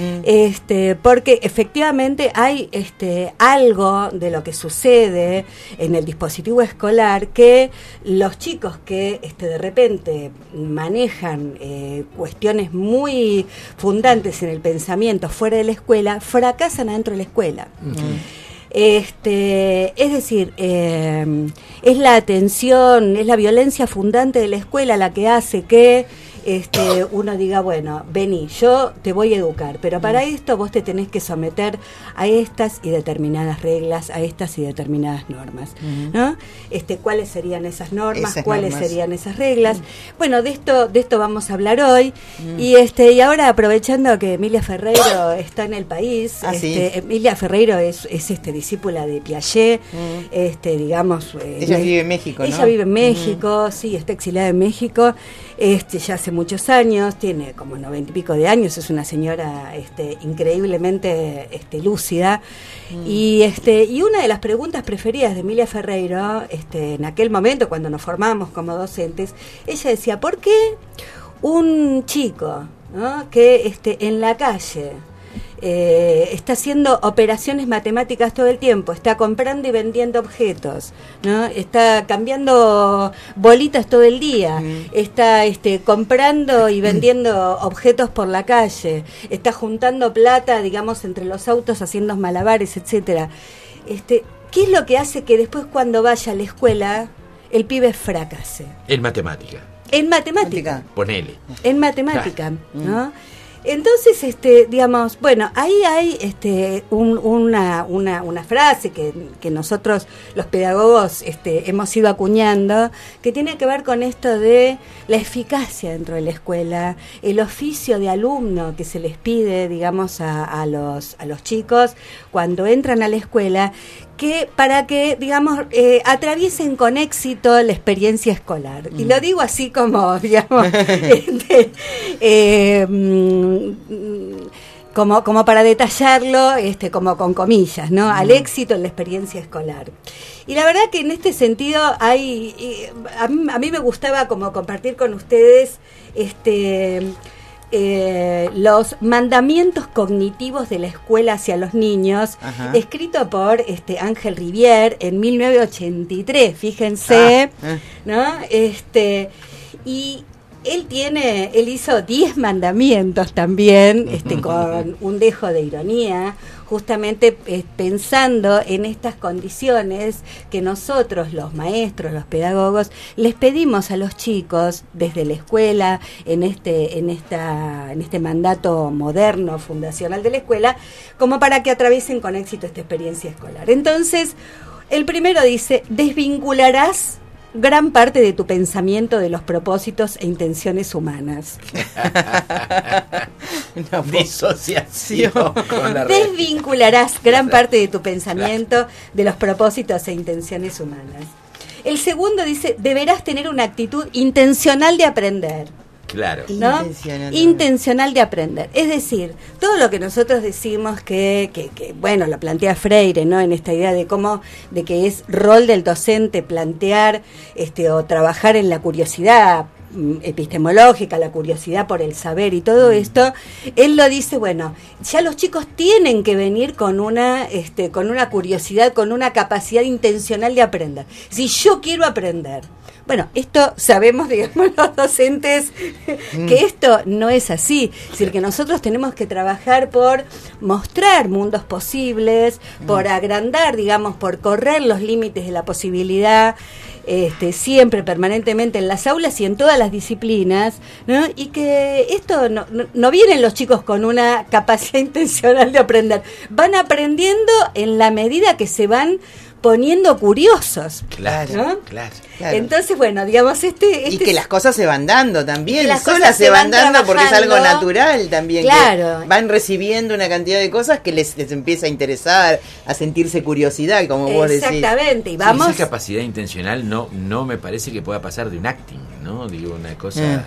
Este, porque efectivamente hay este algo de lo que sucede en el dispositivo escolar, que los chicos que este de repente manejan eh, cuestiones muy fundantes en el pensamiento fuera de la escuela, fracasan adentro de la escuela. Este, es decir, eh, es la atención, es la violencia fundante de la escuela la que hace que este, uno diga, bueno, vení, yo te voy a educar, pero para esto vos te tenés que someter a estas y determinadas reglas, a estas y determinadas normas, uh-huh. ¿no? Este, ¿cuáles serían esas normas? Esas ¿Cuáles normas. serían esas reglas? Uh-huh. Bueno, de esto, de esto vamos a hablar hoy, uh-huh. y este, y ahora aprovechando que Emilia Ferreiro está en el país, ah, este, sí. Emilia Ferreiro es, es este discípula de Piaget, uh-huh. este, digamos, eh, ella vive en México, ella ¿no? vive en México, uh-huh. sí, está exiliada en México, este, ya hace muchos años, tiene como noventa y pico de años, es una señora este, increíblemente este, lúcida, mm. y este y una de las preguntas preferidas de Emilia Ferreiro, este, en aquel momento cuando nos formamos como docentes, ella decía, ¿por qué un chico, ¿no? que este, en la calle Eh, está haciendo operaciones matemáticas todo el tiempo, está comprando y vendiendo objetos, ¿no? Está cambiando bolitas todo el día, mm. está este, comprando y vendiendo objetos por la calle, está juntando plata, digamos, entre los autos, haciendo malabares, etcétera? Este, ¿qué es lo que hace que después cuando vaya a la escuela el pibe fracase? En matemática. En matemática. Ponele. En matemática, claro. ¿no? Entonces, este, digamos, bueno, ahí hay este, un, una, una, una frase que, que nosotros los pedagogos este, hemos ido acuñando, que tiene que ver con esto de la eficacia dentro de la escuela, el oficio de alumno que se les pide, digamos, a, a, los, a los chicos cuando entran a la escuela, que para que, digamos, eh, atraviesen con éxito la experiencia escolar. Mm. Y lo digo así como, digamos, este, eh, como, como para detallarlo, este, como con comillas, ¿no? Mm. Al éxito en la experiencia escolar. Y la verdad que en este sentido hay, a mí, a mí me gustaba como compartir con ustedes, este... Eh, los mandamientos cognitivos de la escuela hacia los niños, ajá. escrito por este Ángel Rivière en mil novecientos ochenta y tres, fíjense, ah, eh. ¿no? Este, y él tiene, él hizo diez mandamientos también, este, con un dejo de ironía, justamente eh, pensando en estas condiciones que nosotros, los maestros, los pedagogos, les pedimos a los chicos desde la escuela, en este, en esta, en este mandato moderno, fundacional de la escuela, como para que atraviesen con éxito esta experiencia escolar. Entonces, el primero dice, desvincularás gran parte de tu pensamiento de los propósitos e intenciones humanas. No, disociación. Con la Desvincularás gran parte de tu pensamiento de los propósitos e intenciones humanas. El segundo dice, deberás tener una actitud intencional de aprender. Claro. ¿No? Intencional. Intencional de aprender. Es decir, todo lo que nosotros decimos que, que, que, bueno, lo plantea Freire, ¿no? En esta idea de cómo, de que es rol del docente plantear este o trabajar en la curiosidad epistemológica, la curiosidad por el saber y todo esto, él lo dice, bueno, ya los chicos tienen que venir con una, este, con una curiosidad, con una capacidad intencional de aprender. Si yo quiero aprender, bueno, esto sabemos, digamos, los docentes, mm. que esto no es así. Es decir, que nosotros tenemos que trabajar por mostrar mundos posibles, mm. por agrandar, digamos, por correr los límites de la posibilidad, este, siempre, permanentemente en las aulas y en todas las disciplinas, ¿no? Y que esto no, no, no vienen los chicos con una capacidad intencional de aprender. Van aprendiendo en la medida que se van poniendo curiosos. Claro, ¿no? claro. Claro. Entonces, bueno, digamos, este... este y que las cosas se van dando también, las solas se van, van dando porque es algo natural también. Claro. Que van recibiendo una cantidad de cosas que les, les empieza a interesar, a sentirse curiosidad, como vos decís. Exactamente, y vamos... Sí, esa capacidad intencional no, no me parece que pueda pasar de un acting, ¿no? Digo, una cosa...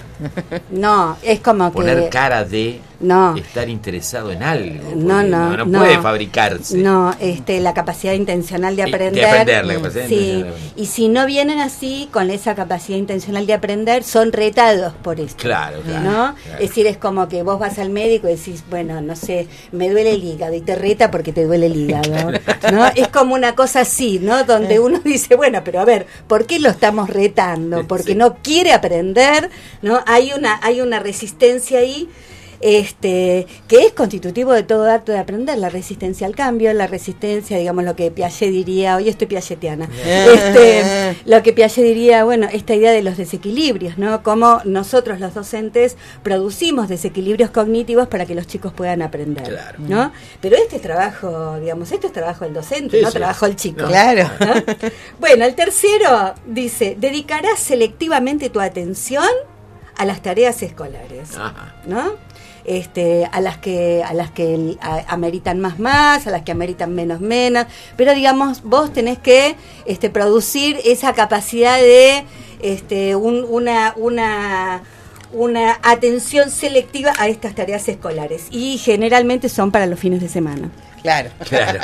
No, es como poner que... Poner cara de no. estar interesado en algo. No, no, no, no no puede fabricarse. No, este, la capacidad intencional de aprender. De aprender, la capacidad sí, intencional de aprender. Y si no vienen así, con esa capacidad intencional de aprender, son retados por esto. Claro, claro. ¿no? Claro. Es decir, es como que vos vas al médico y decís, bueno, no sé, me duele el hígado, y te reta porque te duele el hígado. ¿No? Es como una cosa así, ¿no? Donde uno dice, bueno, pero a ver, ¿por qué lo estamos retando? Porque sí. no quiere aprender, ¿no? Hay una, hay una resistencia ahí. este, que es constitutivo de todo acto de aprender, la resistencia al cambio, la resistencia, digamos, lo que Piaget diría, hoy estoy piagetiana, este, lo que Piaget diría, bueno, esta idea de los desequilibrios, ¿no? Cómo nosotros los docentes producimos desequilibrios cognitivos para que los chicos puedan aprender, claro. ¿no? Pero este es trabajo, digamos, esto es trabajo del docente, sí, no sí. trabajo del chico. No. Claro. ¿no? Bueno, el tercero dice, dedicarás selectivamente tu atención a las tareas escolares, Ajá. ¿no? Este, a las que a las que a, ameritan más más, a las que ameritan menos menos, pero digamos vos tenés que este, producir esa capacidad de este, un, una una una atención selectiva a estas tareas escolares y generalmente son para los fines de semana. Claro. Claro.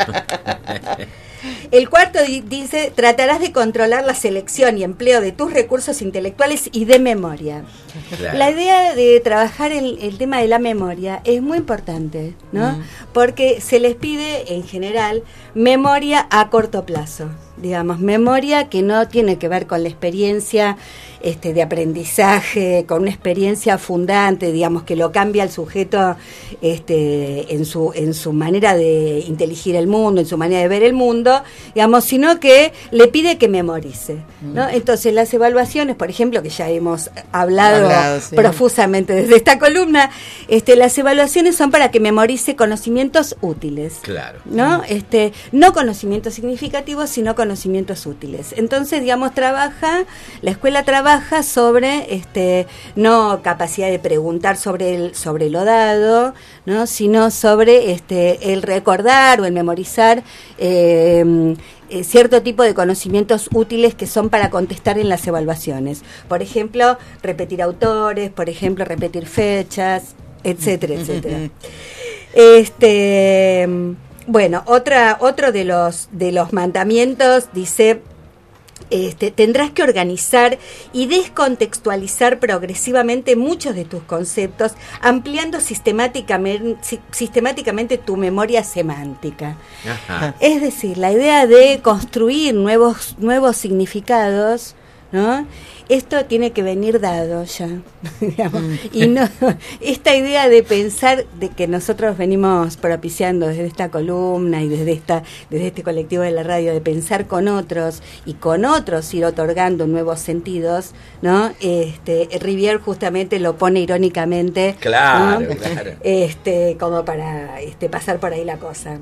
El cuarto di- dice, tratarás de controlar la selección y empleo de tus recursos intelectuales y de memoria. Claro. La idea de trabajar el, el tema de la memoria es muy importante, ¿no? Mm. Porque se les pide, en general, memoria a corto plazo. Digamos, memoria que no tiene que ver con la experiencia este, de aprendizaje, con una experiencia fundante, digamos, que lo cambia al sujeto este, en su en su manera de inteligir el mundo, en su manera de ver el mundo, digamos, sino que le pide que memorice, ¿no? Entonces, las evaluaciones, por ejemplo, que ya hemos hablado, hablado sí. profusamente desde esta columna, este, las evaluaciones son para que memorice conocimientos útiles, claro, ¿no? Este, no conocimientos significativos, sino conocimientos útiles. Entonces, digamos, trabaja, la escuela trabaja sobre, este, no capacidad de preguntar sobre el, sobre lo dado, ¿no? Sino sobre, este, el recordar o el memorizar, eh, eh, cierto tipo de conocimientos útiles que son para contestar en las evaluaciones. Por ejemplo, repetir autores, por ejemplo, repetir fechas, etcétera, etcétera. Este, bueno, otra, otro de los de los mandamientos dice, este, tendrás que organizar y descontextualizar progresivamente muchos de tus conceptos, ampliando sistemáticamente, sistemáticamente tu memoria semántica. Ajá. Es decir, la idea de construir nuevos, nuevos significados, ¿no? Esto tiene que venir dado ya, digamos, mm. y no esta idea de pensar de que nosotros venimos propiciando desde esta columna y desde esta desde este colectivo de la radio, de pensar con otros y con otros ir otorgando nuevos sentidos, ¿no? Este Rivière justamente lo pone irónicamente, claro, ¿no? claro. Este como para este pasar por ahí la cosa.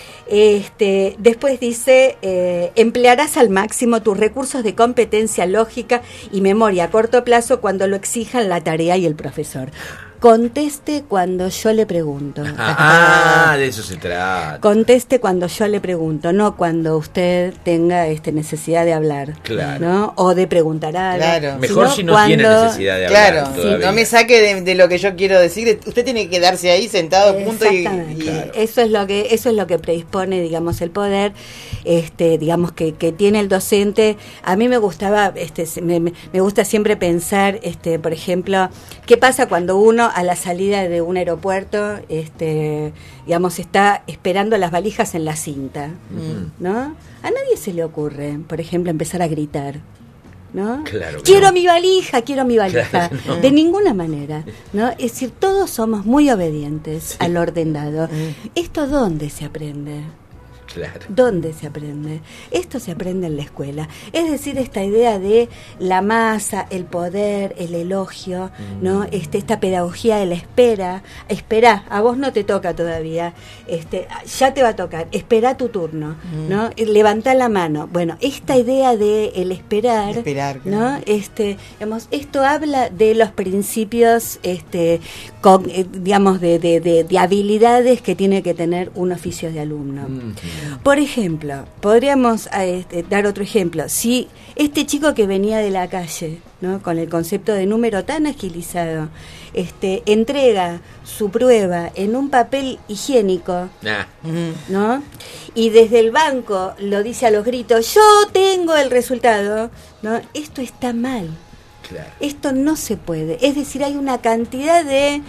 Este, después dice, eh, emplearás al máximo tus recursos de competencia lógica y memoria a corto plazo cuando lo exijan la tarea y el profesor. Conteste cuando yo le pregunto. Ah, de eso se trata. Conteste cuando yo le pregunto, no cuando usted tenga este necesidad de hablar, claro, ¿no? O de preguntar algo. Claro. Mejor si no cuando, tiene necesidad de claro, hablar. Claro, si no me saque de, de lo que yo quiero decir. Usted tiene que quedarse ahí sentado, punto y, y claro. Eso es lo que eso es lo que predispone, digamos, el poder, este, digamos que, que tiene el docente. A mí me gustaba, este, me, me gusta siempre pensar, este, por ejemplo, qué pasa cuando uno a la salida de un aeropuerto, este, digamos, está esperando las valijas en la cinta, mm. ¿no? A nadie se le ocurre, por ejemplo, empezar a gritar, ¿no? Claro, quiero no. mi valija, quiero mi valija. Claro, no. De ninguna manera, ¿no? Es decir, todos somos muy obedientes sí. al orden dado. Mm. ¿Esto dónde se aprende? Claro. ¿Dónde se aprende? Esto se aprende en la escuela. Es decir, esta idea de la masa, el poder, el elogio, mm. ¿no? Este, esta pedagogía de la espera. Espera, a vos no te toca todavía. Este, ya te va a tocar. Espera tu turno, mm. ¿no? Levantá la mano. Bueno, esta idea de el esperar, esperar ¿no? Este, digamos, esto habla de los principios, este, con, eh, digamos, de, de, de, de habilidades que tiene que tener un oficio de alumno. Mm. Por ejemplo, podríamos este, dar otro ejemplo. Si este chico que venía de la calle, ¿no? Con el concepto de número tan agilizado, este, entrega su prueba en un papel higiénico, nah. ¿no? Y desde el banco lo dice a los gritos, yo tengo el resultado, ¿no? Esto está mal. Claro. Esto no se puede. Es decir, hay una cantidad de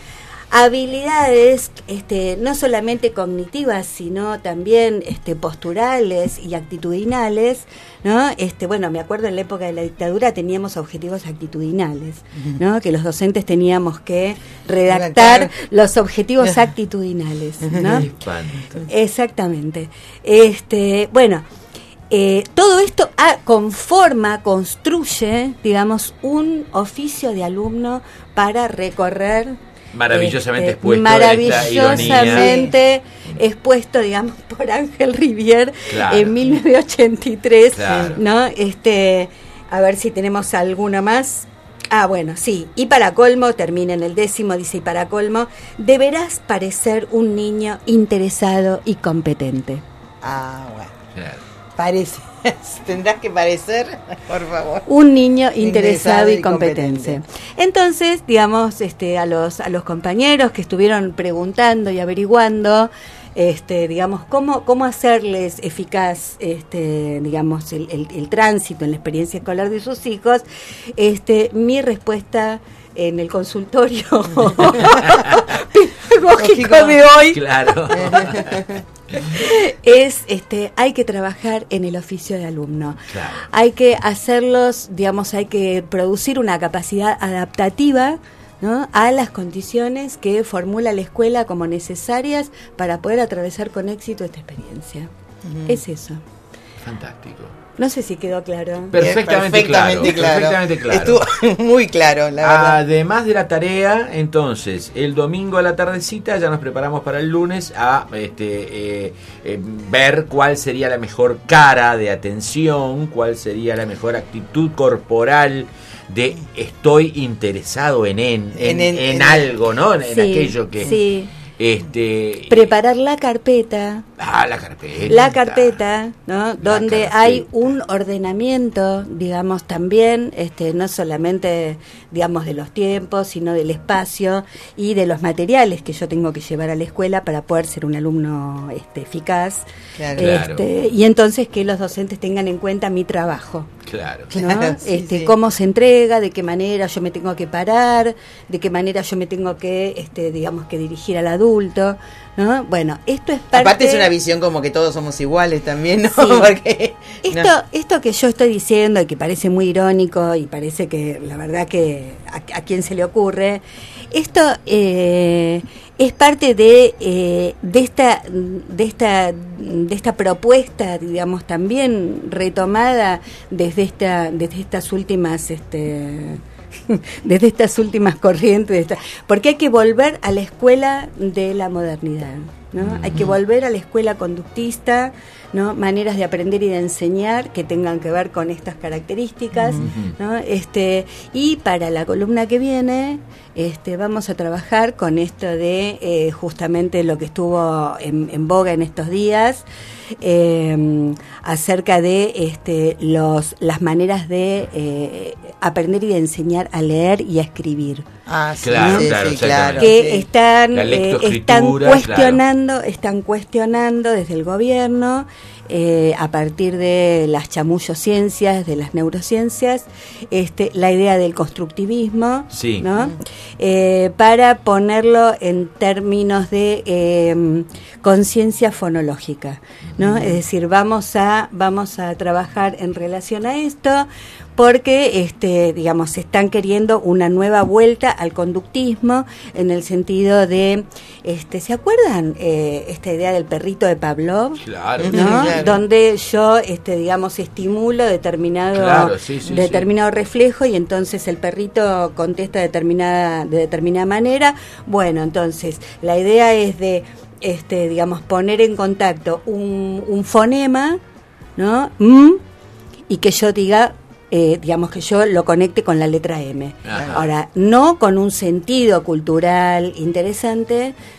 habilidades este, no solamente cognitivas, sino también este, posturales y actitudinales, ¿no? Este, bueno, me acuerdo en la época de la dictadura teníamos objetivos actitudinales, ¿no? Que los docentes teníamos que redactar los objetivos actitudinales, ¿no? Exactamente. Este, bueno, eh, todo esto ah, conforma, construye, digamos, un oficio de alumno para recorrer. Maravillosamente este, expuesto. Maravillosamente expuesto, digamos, por Ángel Rivière, claro, en mil novecientos ochenta y tres, claro, ¿no? Este, a ver si tenemos alguno más. Ah, bueno, sí. Y para colmo, termina en el décimo, dice, y para colmo, deberás parecer un niño interesado y competente. Ah, bueno. Claro. Parece. Tendrás que parecer, por favor, un niño interesado, interesado y, y competente. competente. Entonces, digamos, este, a los a los compañeros que estuvieron preguntando y averiguando, este, digamos, cómo cómo hacerles eficaz, este, digamos, el, el, el tránsito en la experiencia escolar de sus hijos, este, mi respuesta en el consultorio pedagógico de hoy, claro, es este hay que trabajar en el oficio de alumno, claro, hay que hacerlos, digamos, hay que producir una capacidad adaptativa, ¿no?, a las condiciones que formula la escuela como necesarias para poder atravesar con éxito esta experiencia. Uh-huh. Es eso. Fantástico. No sé si quedó claro. Perfectamente, perfectamente claro, claro. Perfectamente claro. Estuvo muy claro, la verdad. Además de la tarea, entonces, el domingo a la tardecita ya nos preparamos para el lunes a este, eh, eh, ver cuál sería la mejor cara de atención, cuál sería la mejor actitud corporal de estoy interesado en en, en, en, en, en algo, ¿no? En, sí, en aquello que... Sí. Este, preparar la carpeta. Ah, la carpeta. La carpeta, ¿no? La donde carpeta. Hay un ordenamiento, digamos, también, este, no solamente, digamos, de los tiempos, sino del espacio y de los materiales que yo tengo que llevar a la escuela para poder ser un alumno este, eficaz. Claro. Este, y entonces que los docentes tengan en cuenta mi trabajo. Claro. ¿No? Sí, este, sí. Cómo se entrega, de qué manera yo me tengo que parar, de qué manera yo me tengo que, este, digamos, que dirigir al adulto, ¿no? Bueno, esto es parte... Aparte es una visión como que todos somos iguales también, ¿no? Sí. Porque, esto, no. esto que yo estoy diciendo y que parece muy irónico y parece que la verdad que a, a quién se le ocurre, esto eh, es parte de eh, de esta de esta de esta propuesta, digamos, también retomada desde esta desde estas últimas este desde estas últimas corrientes, de esta, porque hay que volver a la escuela de la modernidad, ¿no? Uh-huh. Hay que volver a la escuela conductista, ¿no? Maneras de aprender y de enseñar que tengan que ver con estas características, uh-huh. ¿no? Este, y para la columna que viene, este, vamos a trabajar con esto de eh, justamente lo que estuvo en, en boga en estos días, eh, acerca de este, los las maneras de eh, aprender y de enseñar a leer y a escribir. Ah, sí, claro, sí, claro, sí, claro. Que sí. están, eh, están cuestionando, claro. están cuestionando desde el gobierno, eh, a partir de las chamullociencias, de las neurociencias, este, la idea del constructivismo, sí. ¿no? Eh, para ponerlo en términos de eh, conciencia fonológica, ¿no? Es decir, vamos a vamos a trabajar en relación a esto, porque este, digamos, se están queriendo una nueva vuelta al conductismo en el sentido de, este, ¿se acuerdan eh, esta idea del perrito de Pavlov? Claro, ¿no? claro. Donde yo, este, digamos, estimulo determinado claro, sí, sí, determinado sí. reflejo y entonces el perrito contesta determinada de determinada manera. Bueno, entonces la idea es de, este, digamos, poner en contacto un, un fonema, ¿no? Mm, y que yo diga Eh, digamos que yo lo conecte con la letra M. Ajá. Ahora, no con un sentido cultural interesante,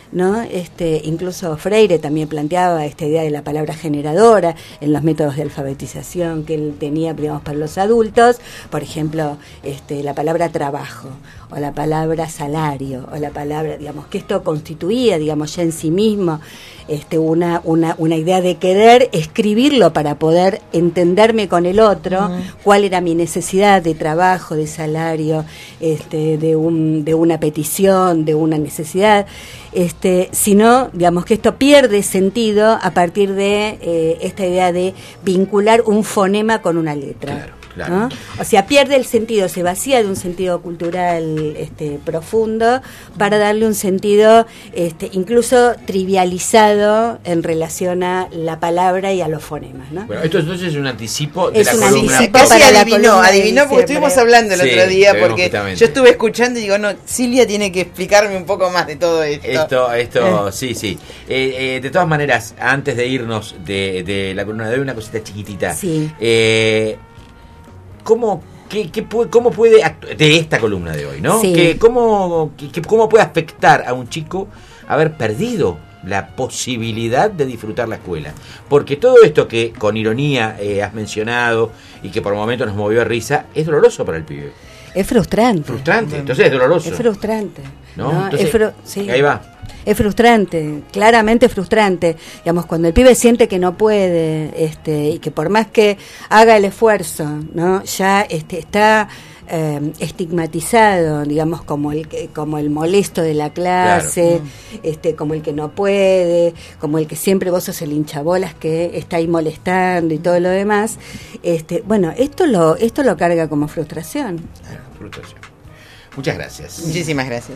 ¿no? Este, incluso Freire también planteaba esta idea de la palabra generadora en los métodos de alfabetización que él tenía, digamos, para los adultos, por ejemplo, este, la palabra trabajo, o la palabra salario, o la palabra, digamos, que esto constituía, digamos, ya en sí mismo este, una, una, una idea de querer escribirlo para poder entenderme con el otro, uh-huh. cuál era mi necesidad de trabajo, de salario, este, de, un, de una petición, de una necesidad, este, sino, digamos, que esto pierde sentido a partir de eh, esta idea de vincular un fonema con una letra. Claro. Claro. ¿No? O sea, pierde el sentido, se vacía de un sentido cultural este, profundo para darle un sentido este, incluso trivializado en relación a la palabra y a los fonemas, ¿no? Bueno, esto entonces es un anticipo de es la un columna. Anticipo Casi para adivinó, la adivinó porque estuvimos hablando el sí, otro día, porque justamente. yo estuve escuchando y digo, no, Silvia tiene que explicarme un poco más de todo esto. Esto, esto, sí, sí. Eh, eh, de todas maneras, antes de irnos de, de la columna de hoy, una cosita chiquitita. Sí. Eh, ¿Cómo, qué, qué, cómo puede, de esta columna de hoy, ¿no? Sí. Que, ¿cómo, que, ¿Cómo puede afectar a un chico haber perdido la posibilidad de disfrutar la escuela? Porque todo esto que con ironía eh, has mencionado y que por momentos nos movió a risa, es doloroso para el pibe. Es frustrante. Frustrante, entonces es doloroso. Es frustrante. ¿No? ¿no? Entonces, es fru- sí. Ahí va. Es frustrante, claramente frustrante. Digamos, cuando el pibe siente que no puede, este, y que por más que haga el esfuerzo, ¿no? Ya este, está eh, estigmatizado, digamos, como el que, como el molesto de la clase, claro. este, como el que no puede, como el que siempre vos sos el hinchabolas que está ahí molestando y todo lo demás. Este, bueno, esto lo, esto lo carga como frustración. Claro, frustración. Muchas gracias. Muchísimas gracias.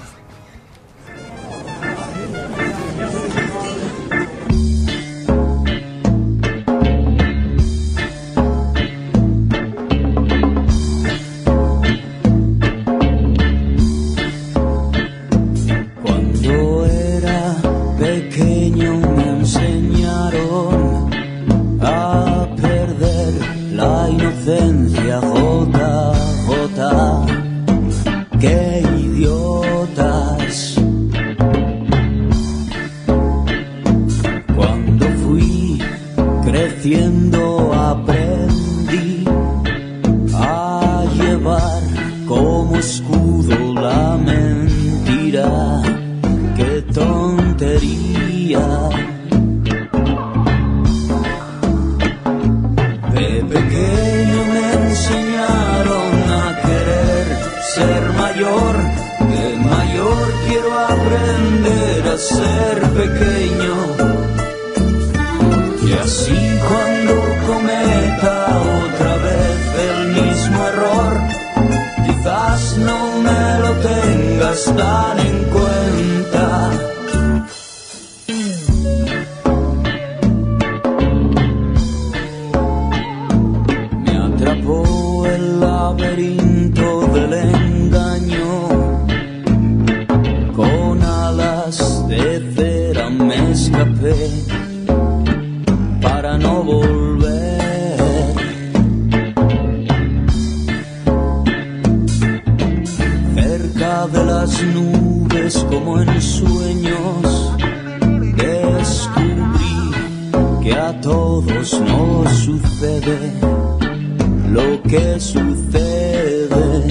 Inocencia, J, J, qué idiotas. Cuando fui creciendo aprendí a llevar como escudo la mentira, qué tontería. De pequeño me enseñaron a querer ser mayor, de mayor quiero aprender a ser pequeño. Y así cuando cometa otra vez el mismo error, quizás no me lo tengas tan en cuenta. El laberinto del engaño, con alas de cera me escapé para no volver. Cerca de las nubes como en sueños descubrí que a todos nos sucede lo que sucede.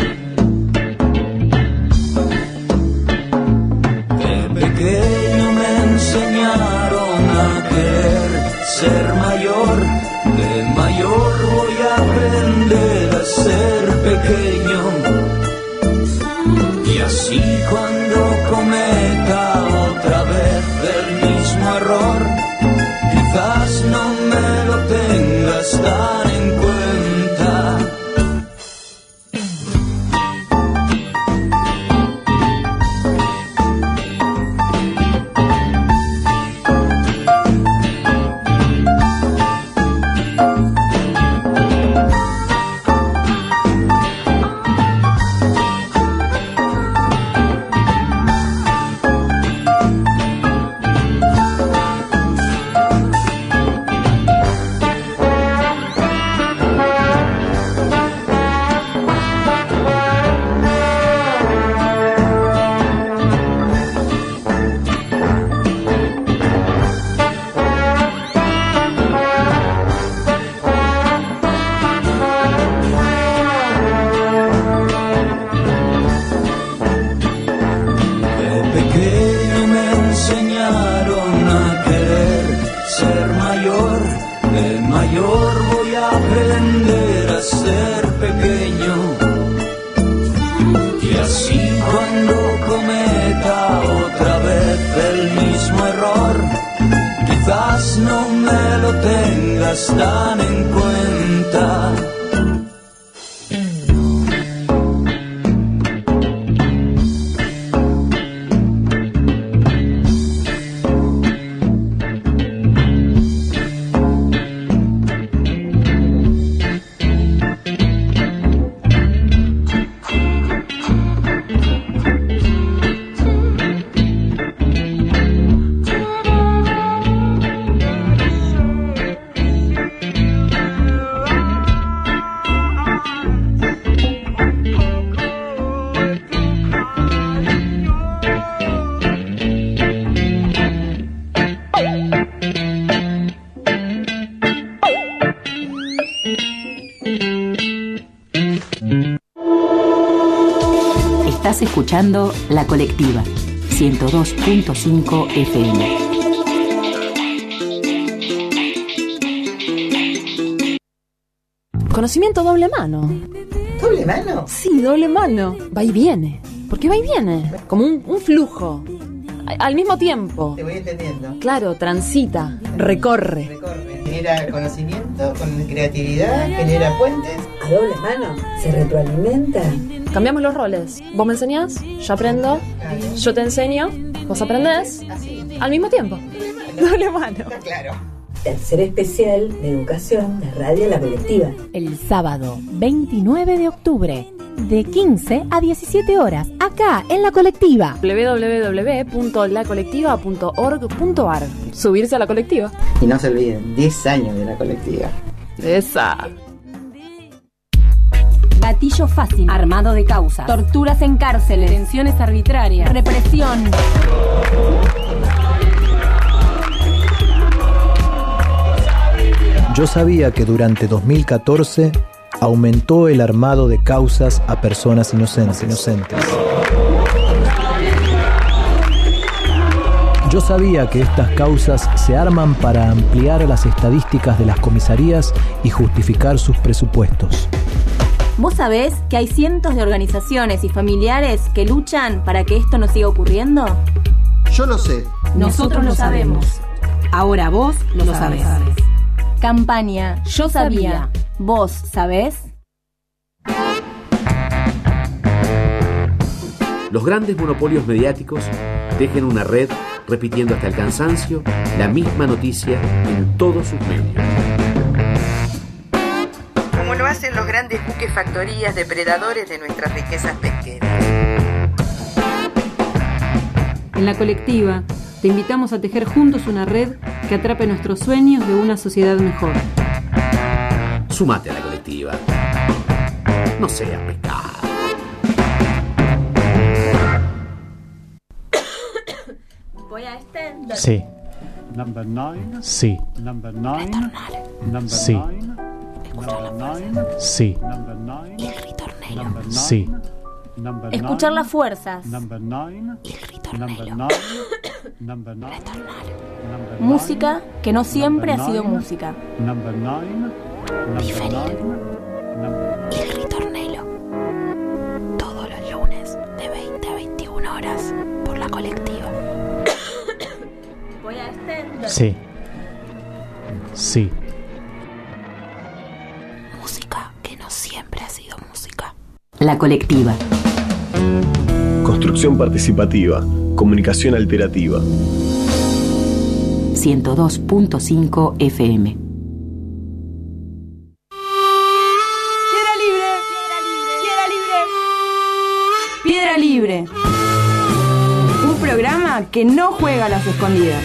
De pequeño me enseñaron a querer ser mayor, de mayor voy a aprender a ser pequeño. Y así cuando cometa otra vez el mismo error, quizás no me lo tengas tan en cuenta. pequeño. Y así cuando cometa otra vez el mismo error, quizás no me lo tengas tan en cuenta. Estás escuchando La Colectiva, ciento dos punto cinco F M. Conocimiento doble mano. ¿Doble mano? Sí, doble mano. Va y viene. ¿Por qué va y viene? Como un, un flujo. A- al mismo tiempo. Te voy entendiendo. Claro, transita, recorre. Recorre. Genera conocimiento, con creatividad, genera puentes. A doble mano, se retroalimenta. Cambiamos los roles. Vos me enseñás, yo aprendo, yo te enseño, vos aprendés, al mismo tiempo. Doble mano. Claro. Tercer especial de educación de Radio La Colectiva. El sábado veintinueve de octubre, de quince a diecisiete horas, acá en La Colectiva. doble u doble u doble u punto la colectiva punto org punto a r. Subirse a la colectiva. Y no se olviden, diez años de La Colectiva. Esa. Gatillo fácil, armado de causas, torturas en cárceles, detenciones arbitrarias, represión. Yo sabía que durante dos mil catorce aumentó el armado de causas a personas inocentes. inocentes. Yo sabía que estas causas se arman para ampliar las estadísticas de las comisarías y justificar sus presupuestos. ¿Vos sabés que hay cientos de organizaciones y familiares que luchan para que esto no siga ocurriendo? Yo lo sé. Nosotros lo sabemos. Ahora vos lo, lo sabés. sabés. Campaña Yo Sabía. ¿Vos sabés? Los grandes monopolios mediáticos tejen una red repitiendo hasta el cansancio la misma noticia en todos sus medios. Como lo hacen los grandes buques factorías depredadores de nuestras riquezas pesqueras. En La Colectiva, te invitamos a tejer juntos una red que atrape nuestros sueños de una sociedad mejor. Sumate a La Colectiva. No seas pescado. Voy a este. Sí. Number nine. Sí. Number nine. Number Sí. nine. Escuchar la nine. Sí. Number nine. Y el ritornelo. Number nine. Sí. Number Escuchar nine. las fuerzas. Number nine. Y el ritornelo. Number nine. Number nine. Number nine. Música que no siempre ha Number sido nine. música. Number nine. Number Diferir. nine. Number Y el ritornelo. Todos los lunes de veinte a veintiuna horas por La Colectiva. Voy a este. Sí. Sí. Música que no siempre ha sido música. La Colectiva. Construcción participativa. Comunicación alterativa. ciento dos punto cinco F M. Piedra libre, piedra libre, piedra libre. Piedra libre. Un programa que no juega a las escondidas.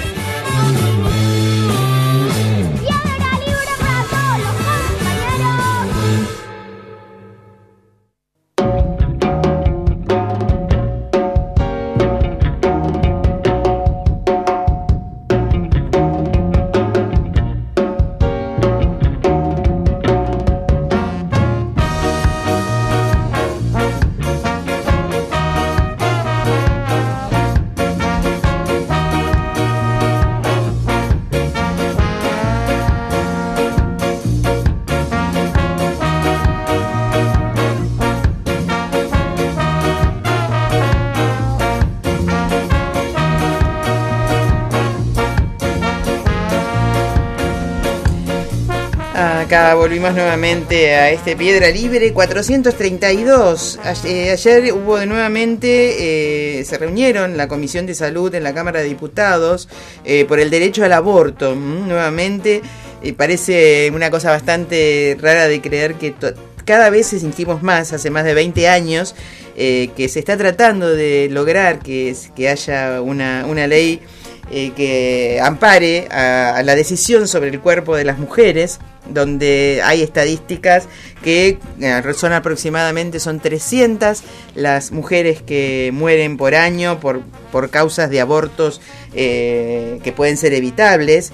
Acá volvimos nuevamente a este Piedra Libre cuatrocientos treinta y dos. Ayer, ayer hubo de nuevamente, eh, se reunieron la Comisión de Salud en la Cámara de Diputados eh, por el derecho al aborto. Mm, nuevamente, eh, parece una cosa bastante rara de creer que to- cada vez insistimos más, hace más de veinte años, eh, que se está tratando de lograr que, que haya una, una ley eh, que ampare a, a la decisión sobre el cuerpo de las mujeres, donde hay estadísticas que eh, son aproximadamente, son trescientas las mujeres que mueren por año por, por causas de abortos eh, que pueden ser evitables,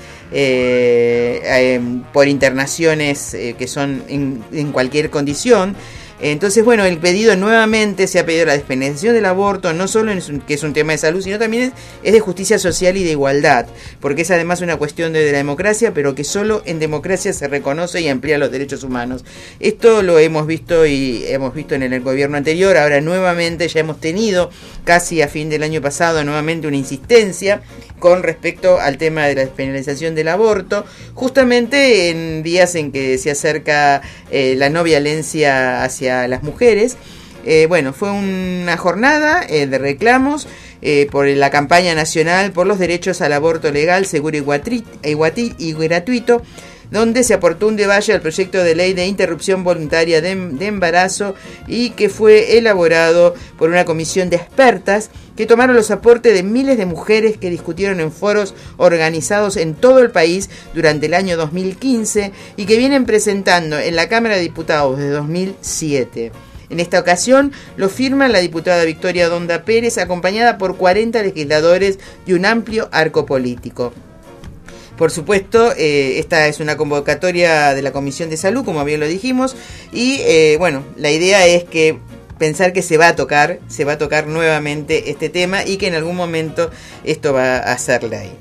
eh, eh, por internaciones eh, que son en, en cualquier condición. Entonces, bueno, el pedido nuevamente se ha pedido la despenalización del aborto, no solo es un, que es un tema de salud, sino también es, es de justicia social y de igualdad, porque es además una cuestión de, de la democracia, pero que solo en democracia se reconoce y amplía los derechos humanos. Esto lo hemos visto y hemos visto en el, el gobierno anterior, ahora nuevamente ya hemos tenido, casi a fin del año pasado, nuevamente una insistencia con respecto al tema de la despenalización del aborto, justamente en días en que se acerca eh, la no violencia hacia las mujeres. Eh, bueno, fue una jornada eh, de reclamos eh, por la campaña nacional por los derechos al aborto legal, seguro y, guatri- y, guati- y gratuito, donde se aportó un debate al proyecto de ley de interrupción voluntaria de, de embarazo y que fue elaborado por una comisión de expertas que tomaron los aportes de miles de mujeres que discutieron en foros organizados en todo el país durante el año dos mil quince y que vienen presentando en la Cámara de Diputados desde dos mil siete. En esta ocasión lo firma la diputada Victoria Donda Pérez, acompañada por cuarenta legisladores y un amplio arco político. Por supuesto, eh, esta es una convocatoria de la Comisión de Salud, como bien lo dijimos, y eh, bueno, la idea es que pensar que se va a tocar, se va a tocar nuevamente este tema y que en algún momento esto va a ser ley.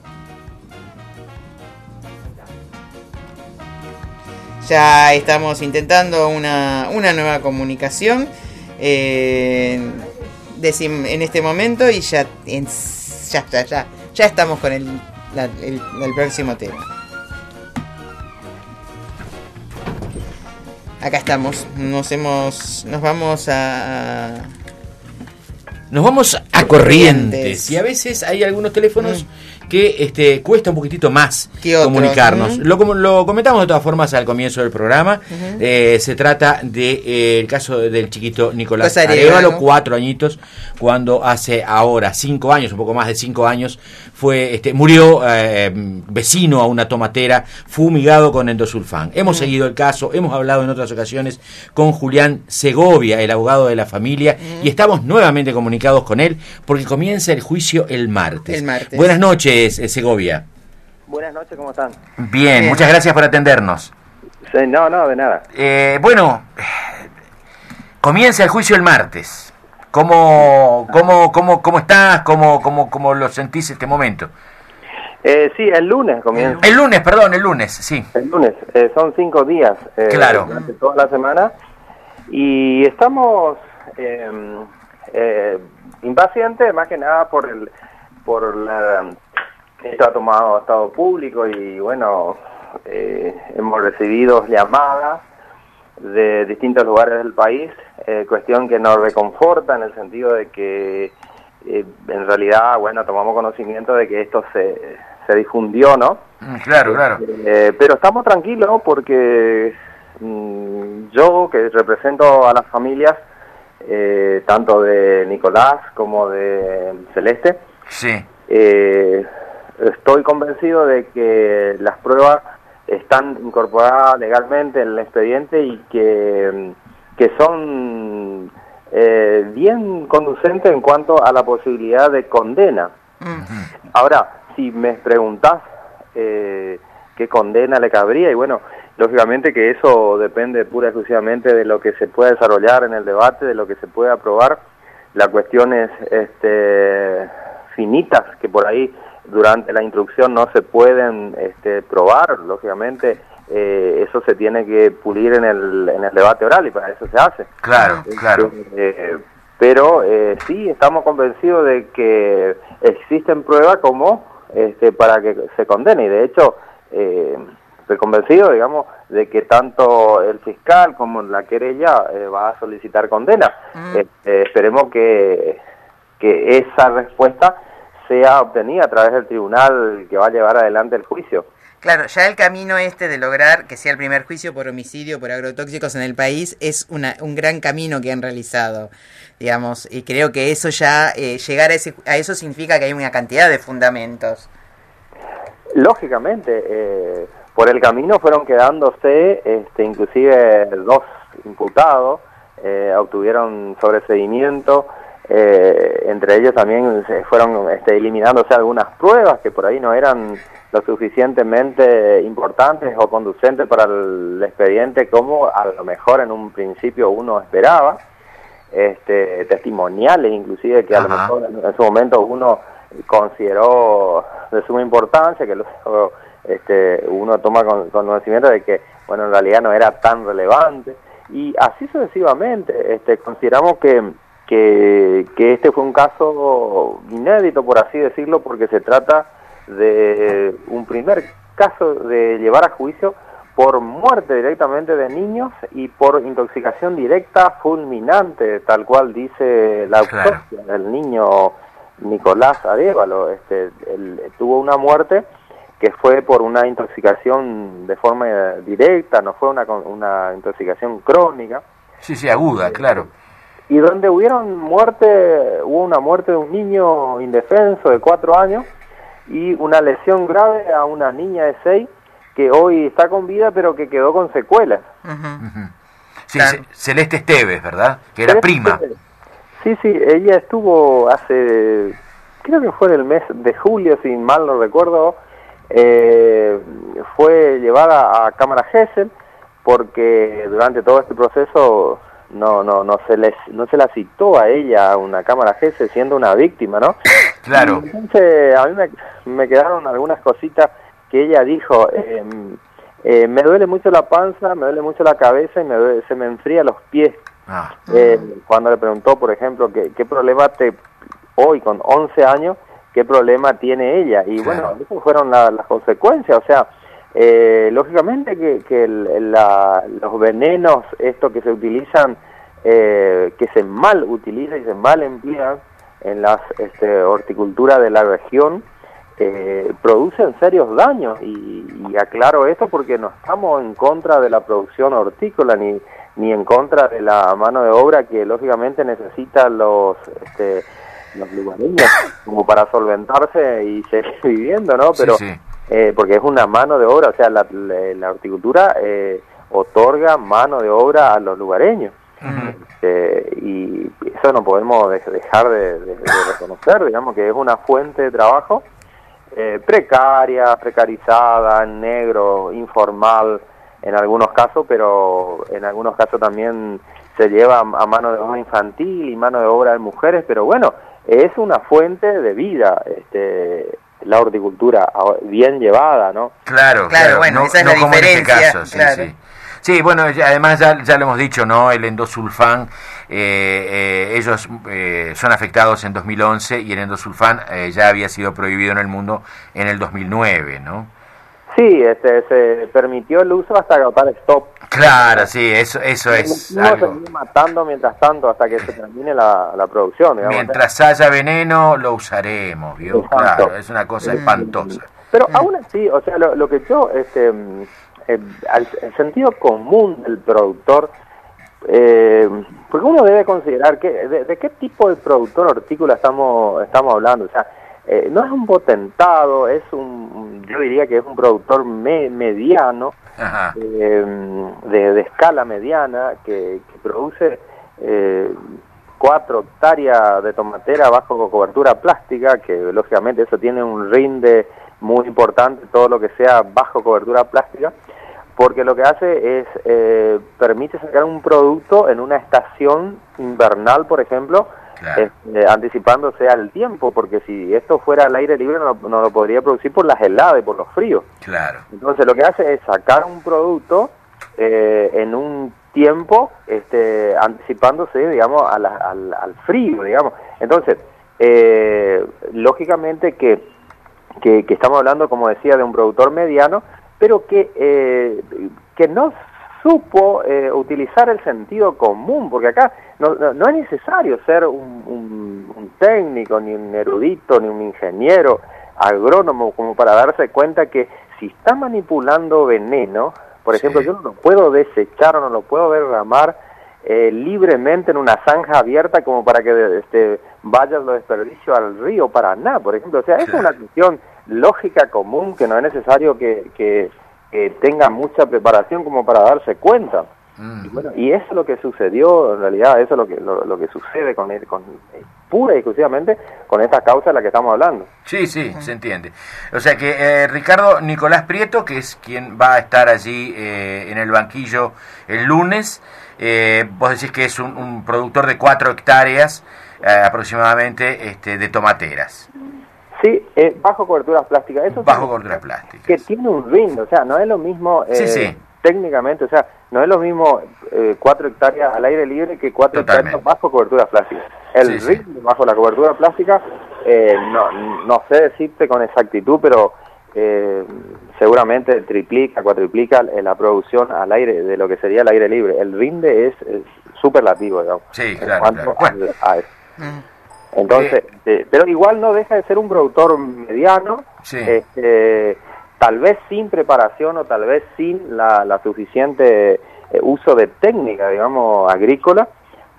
Ya estamos intentando una, una nueva comunicación eh, decim, en este momento y ya, en, ya, ya, ya, ya estamos con el, la, el, el próximo tema. Acá estamos, nos hemos, nos vamos a... Nos vamos a Corrientes y a veces hay algunos teléfonos mm. que este, cuesta un poquitito más comunicarnos. ¿Mm? Lo, lo comentamos de todas formas al comienzo del programa. Uh-huh. Eh, se trata del de, eh, caso del chiquito Nicolás Arévalo, cuatro añitos, cuando hace ahora cinco años, un poco más de cinco años, fue este, murió eh, vecino a una tomatera, fumigado con endosulfán. Hemos uh-huh. seguido el caso, hemos hablado en otras ocasiones con Julián Segovia, el abogado de la familia, uh-huh. y estamos nuevamente comunicados con él porque comienza el juicio el martes. El martes. Buenas noches, Segovia. Buenas noches, ¿cómo están? Bien, Bien. Muchas gracias por atendernos. Sí, no, no, de nada. Eh, bueno, comienza el juicio el martes. ¿Cómo, cómo, cómo, cómo estás? ¿Cómo, cómo, cómo lo sentís este momento? Eh, sí, el lunes comienza. El lunes, perdón, el lunes, sí. El lunes, eh, son cinco días. Eh, claro. Durante toda la semana. Y estamos... Eh, Eh, impaciente más que nada por el por la esto ha tomado estado público y bueno eh, hemos recibido llamadas de distintos lugares del país, eh, cuestión que nos reconforta en el sentido de que eh, en realidad bueno tomamos conocimiento de que esto se se difundió, ¿no? Claro, claro. Eh, pero estamos tranquilos porque mmm, yo que represento a las familias Eh, tanto de Nicolás como de Celeste. Sí. Eh, estoy convencido de que las pruebas están incorporadas legalmente en el expediente y que, que son eh, bien conducentes en cuanto a la posibilidad de condena. Uh-huh. Ahora, si me preguntás eh, qué condena le cabría, y bueno, lógicamente que eso depende pura y exclusivamente de lo que se pueda desarrollar en el debate, de lo que se pueda aprobar. Las cuestiones este, finitas que por ahí durante la instrucción no se pueden este, probar, lógicamente eh, eso se tiene que pulir en el, en el debate oral y para eso se hace. Claro, eh, claro. Eh, pero eh, sí, estamos convencidos de que existen pruebas como este, para que se condene y de hecho... Eh, estoy convencido, digamos, de que tanto el fiscal como la querella eh, va a solicitar condena. Mm. Eh, eh, esperemos que, que esa respuesta sea obtenida a través del tribunal que va a llevar adelante el juicio. Claro, ya el camino este de lograr que sea el primer juicio por homicidio por agrotóxicos en el país es una, un gran camino que han realizado, digamos, y creo que eso ya, eh, llegar a, ese, a eso significa que hay una cantidad de fundamentos. Lógicamente, eh, por el camino fueron quedándose, este, inclusive dos imputados, eh, obtuvieron sobreseguimiento, eh, entre ellos también se fueron este, eliminándose algunas pruebas que por ahí no eran lo suficientemente importantes o conducentes para el expediente como a lo mejor en un principio uno esperaba, este, testimoniales inclusive que a Ajá. lo mejor en, en su momento uno consideró de suma importancia, que luego este, uno toma con, conocimiento de que bueno en realidad no era tan relevante, y así sucesivamente. Este, consideramos que, que, que este fue un caso inédito, por así decirlo, porque se trata de un primer caso de llevar a juicio por muerte directamente de niños y por intoxicación directa fulminante, tal cual dice la autopsia claro. del niño Nicolás Arévalo. Este, él, tuvo una muerte que fue por una intoxicación de forma directa, no fue una, una intoxicación crónica. Sí, sí, aguda, claro. Y donde hubieron muerte, hubo una muerte de un niño indefenso de cuatro años, y una lesión grave a una niña de seis que hoy está con vida pero que quedó con secuelas. Uh-huh. Uh-huh. Sí, claro. Celeste Esteves, ¿verdad? Que era Celeste prima. Esteves. Sí, sí, ella estuvo hace, creo que fue en el mes de julio, si mal no recuerdo, eh, fue llevada a Cámara Gesell porque durante todo este proceso no no no se les no se la citó a ella a una Cámara Gesell siendo una víctima, ¿no? Claro. Y entonces a mí me, me quedaron algunas cositas que ella dijo. Eh, eh, me duele mucho la panza, me duele mucho la cabeza y me duele, se me enfría los pies. Ah. Eh, cuando le preguntó, por ejemplo, que, qué problema te hoy con once años, qué problema tiene ella, y claro. bueno, esas fueron la, las consecuencias. O sea, eh, lógicamente que, que el, la, los venenos, estos que se utilizan, eh, que se mal utilizan y se mal emplean en las este, horticulturas de la región, eh, producen serios daños, y, y aclaro esto porque no estamos en contra de la producción hortícola ni ni en contra de la mano de obra que lógicamente necesitan los este, los lugareños como para solventarse y seguir viviendo, ¿no? Pero sí, sí. Eh, porque es una mano de obra, o sea, la, la, la horticultura eh, otorga mano de obra a los lugareños. Uh-huh. Este, y eso no podemos dejar de, de, de reconocer, digamos que es una fuente de trabajo eh, precaria, precarizada, en negro, informal en algunos casos, pero en algunos casos también se lleva a mano de obra infantil y mano de obra de mujeres, pero bueno, es una fuente de vida, este, la horticultura bien llevada, ¿no? Claro, claro, claro. Bueno, no, esa es no la como diferencia. En este caso, sí, claro. sí. Sí, bueno, además ya, ya lo hemos dicho, ¿no? El endosulfán, eh, eh, ellos eh, son afectados en dos mil once y el endosulfán eh, ya había sido prohibido en el mundo en el dos mil nueve, ¿no? Sí, este, se permitió el uso hasta agotar stop. Claro, sí, eso eso es no algo. Se sigue matando mientras tanto hasta que se termine la, la producción, digamos. Mientras haya veneno, lo usaremos, ¿vio? Claro, es una cosa espantosa. Pero aún así, o sea, lo, lo que yo... este Eh, al, el sentido común del productor, eh, porque uno debe considerar que de, de qué tipo de productor hortícola estamos estamos hablando. O sea, eh, no es un potentado, es un, yo diría que es un productor me, mediano, eh, de, de escala mediana, que, que produce eh, cuatro hectáreas de tomatera bajo cobertura plástica, que lógicamente eso tiene un rinde muy importante, todo lo que sea bajo cobertura plástica, porque lo que hace es, eh, permite sacar un producto en una estación invernal, por ejemplo, claro. eh, anticipándose al tiempo, porque si esto fuera al aire libre no, no lo podría producir por las heladas y por los fríos. Claro. Entonces lo que hace es sacar un producto eh, en un tiempo este, anticipándose, digamos, a la, al, al frío, digamos. Entonces, eh, lógicamente que, que, que estamos hablando, como decía, de un productor mediano, pero que, eh, que no supo eh, utilizar el sentido común, porque acá no, no, no es necesario ser un, un, un técnico, ni un erudito, ni un ingeniero, agrónomo, como para darse cuenta que si está manipulando veneno, por ejemplo, sí. yo no lo puedo desechar o no lo puedo derramar eh, libremente en una zanja abierta como para que este, vayan los desperdicios al río Paraná, por ejemplo. O sea, es una cuestión lógica común que no es necesario que... que que tenga mucha preparación como para darse cuenta. Mm. Y, bueno, y eso es lo que sucedió, en realidad, eso es lo que lo, lo que sucede con, el, con eh, pura y exclusivamente con esta causa de la que estamos hablando. Sí, sí, uh-huh. se entiende. O sea que eh, Ricardo Nicolás Prieto, que es quien va a estar allí eh, en el banquillo el lunes, eh, vos decís que es un, un productor de cuatro hectáreas eh, aproximadamente este, de tomateras. Sí, eh, bajo coberturas plásticas. Eso bajo coberturas plásticas. Que tiene un rindo, o sea, no es lo mismo eh, sí, sí. técnicamente, o sea, no es lo mismo eh, cuatro hectáreas al aire libre que cuatro Totalmente. hectáreas bajo coberturas plásticas. El sí, rindo sí. bajo la cobertura plástica, eh, no, no sé decirte con exactitud, pero eh, seguramente triplica, cuatriplica la producción al aire de lo que sería el aire libre. El rinde es, es superlativo, digamos. Sí, claro. claro. Bueno. A, a eso. Mm. Entonces, eh, pero igual no deja de ser un productor mediano, sí. este, tal vez sin preparación o tal vez sin la, la suficiente eh, uso de técnica, digamos, agrícola,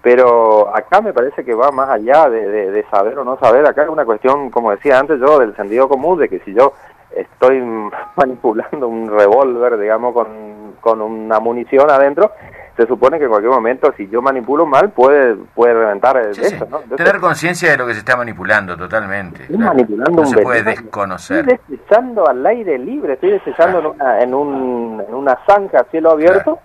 pero acá me parece que va más allá de, de, de saber o no saber. Acá es una cuestión, como decía antes yo, del sentido común, de que si yo estoy manipulando un revólver, digamos, con, con una munición adentro, se supone que en cualquier momento, si yo manipulo mal, puede puede reventar sí, eso, sí. ¿no? Entonces, tener conciencia de lo que se está manipulando totalmente. Estoy claro. manipulando no un se veneno. puede desconocer. Estoy desechando al aire libre, estoy desechando claro. en, una, en, un, en una zanja a cielo abierto, claro.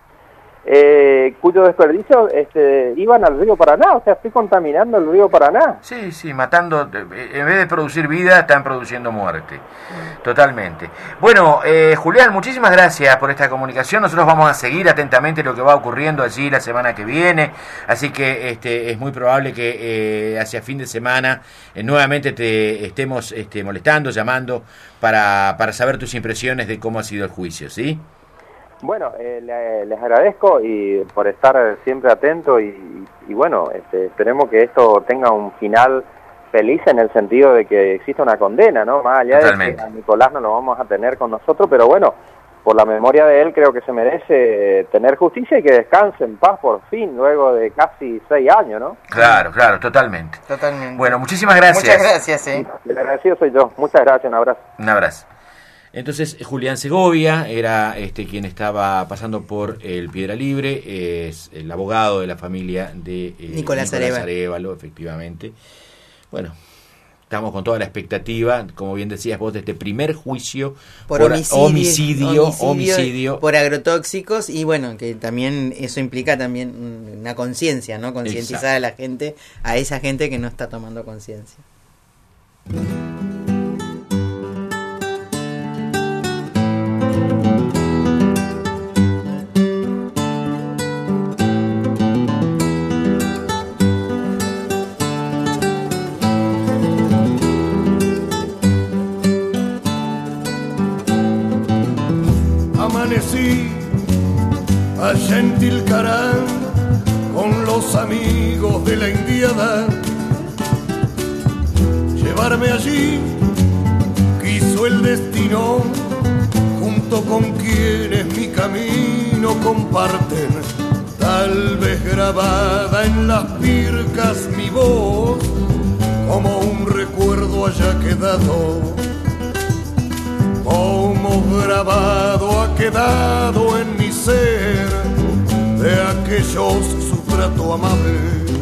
eh, cuyo desperdicio este, iban al río Paraná, o sea, estoy contaminando el río Paraná. Sí, sí, matando, en vez de producir vida, están produciendo muerte. Totalmente. Bueno, eh, Julián, muchísimas gracias por esta comunicación. Nosotros vamos a seguir atentamente lo que va ocurriendo allí la semana que viene, así que este es muy probable que eh, hacia fin de semana eh, nuevamente te estemos este, molestando, llamando para, para saber tus impresiones de cómo ha sido el juicio, ¿sí? Bueno, eh, le, les agradezco y por estar siempre atento y, y bueno, este, esperemos que esto tenga un final feliz en el sentido de que exista una condena, ¿no? Más allá Totalmente. de que a Nicolás no lo vamos a tener con nosotros, pero bueno, por la memoria de él creo que se merece tener justicia y que descanse en paz por fin, luego de casi seis años, ¿no? Claro, claro, totalmente. Totalmente. Bueno, muchísimas gracias. Muchas gracias, eh. El agradecido soy yo. Muchas gracias, un abrazo. Un abrazo. Entonces, Julián Segovia era este quien estaba pasando por el Piedra Libre, es el abogado de la familia de eh, Nicolás, Nicolás Arévalo, efectivamente. Bueno, estamos con toda la expectativa, como bien decías vos, de este primer juicio por, por homicidio, homicidio, homicidio, homicidio, por agrotóxicos, y bueno, que también eso implica también una conciencia, ¿no? Concientizar a la gente, a esa gente que no está tomando conciencia. Amanecí allá en Tilcarán con los amigos de la indiada. Llevarme allí quiso el destino, junto con quienes mi camino comparten. Tal vez grabada en las pircas mi voz, como un recuerdo haya quedado. Como grabado ha quedado en mi ser de aquellos su trato amable.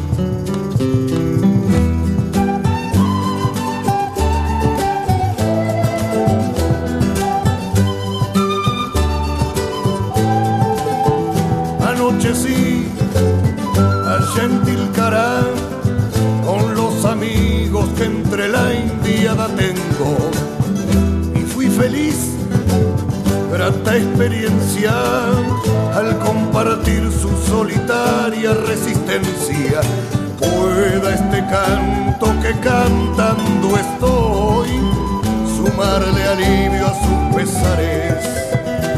Anochecí allá en Tilcarán con los amigos que entre la indiada tengo. Feliz, grata experiencia al compartir su solitaria resistencia. Pueda este canto que cantando estoy sumarle alivio a sus pesares.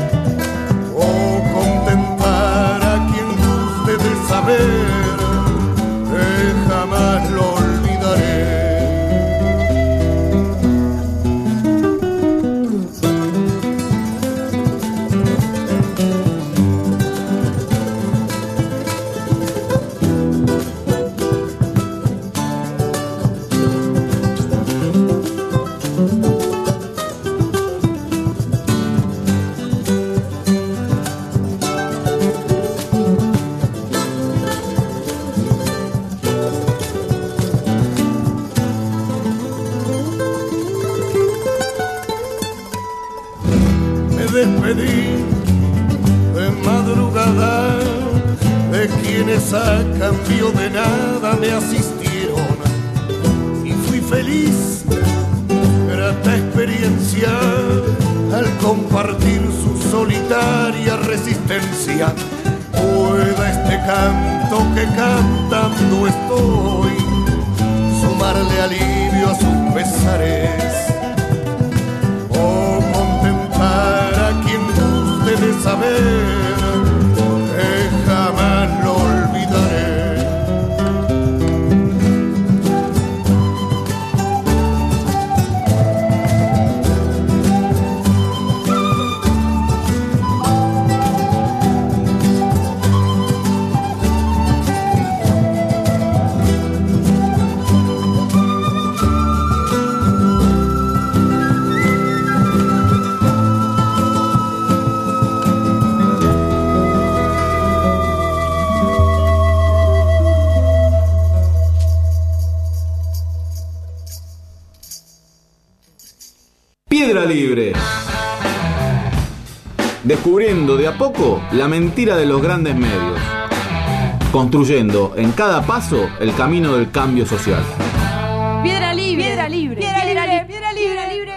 saber que jamás lo olvidaré. Despedí de madrugada de quienes a cambio de nada me asistieron y fui feliz, grata experiencia al compartir su solitaria resistencia. Pueda este canto que cantando estoy sumarle alivio a sus pesares, de saber que jamás lo olvidaré. Piedra Libre. Descubriendo de a poco la mentira de los grandes medios. Construyendo en cada paso el camino del cambio social. Piedra Libre. Piedra Libre. Piedra Libre. Piedra Libre.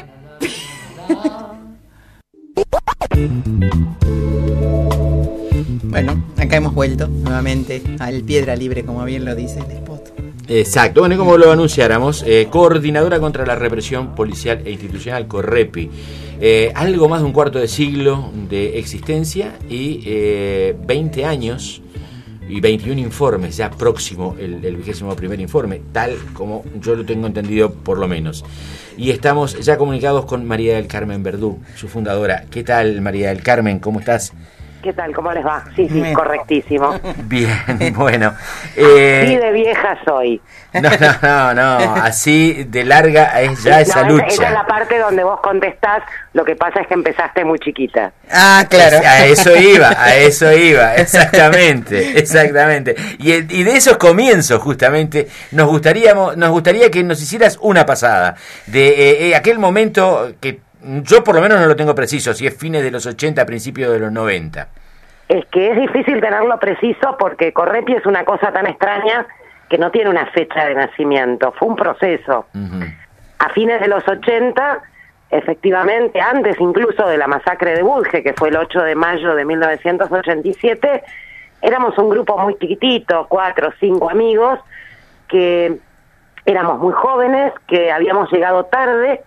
Bueno, acá hemos vuelto nuevamente al Piedra Libre, como bien lo dice el spot. Exacto, bueno, como lo anunciáramos, eh, Coordinadora contra la Represión Policial e Institucional, CORREPI. Eh, algo más de un cuarto de siglo de existencia y eh, veinte años y veintiún informes, ya próximo el, el vigésimo primer informe, tal como yo lo tengo entendido por lo menos. Y estamos ya comunicados con María del Carmen Verdú, su fundadora. ¿Qué tal, María del Carmen? ¿Cómo estás? ¿Qué tal? ¿Cómo les va? Sí, sí, correctísimo. Bien, bueno. Eh, así de vieja soy. No, no, no, no, así de larga es ya esa no, lucha. Esa es la parte donde vos contestás, lo que pasa es que empezaste muy chiquita. Ah, claro. A eso iba, a eso iba, exactamente, exactamente. Y, y de esos comienzos, justamente, nos gustaríamos, nos gustaría que nos hicieras una pasada de eh, aquel momento que yo por lo menos no lo tengo preciso, si es fines de los ochenta, principios de los noventa. Es que es difícil tenerlo preciso porque Correpi es una cosa tan extraña que no tiene una fecha de nacimiento, fue un proceso. Uh-huh. A fines de los ochenta, efectivamente, antes incluso de la masacre de Budge, que fue el ocho de mayo de mil novecientos ochenta y siete, éramos un grupo muy chiquitito, cuatro o cinco amigos, que éramos muy jóvenes, que habíamos llegado tarde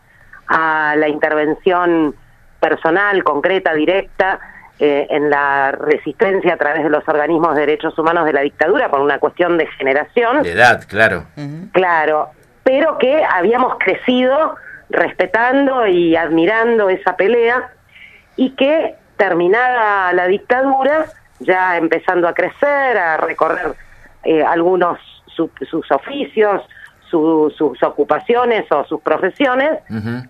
a la intervención personal, concreta, directa, eh, en la resistencia a través de los organismos de derechos humanos de la dictadura, por una cuestión de generación. De edad, claro. Uh-huh. Claro, pero que habíamos crecido respetando y admirando esa pelea, y que, terminada la dictadura, ya empezando a crecer, a recorrer eh, algunos su, sus oficios, su, sus ocupaciones o sus profesiones, uh-huh.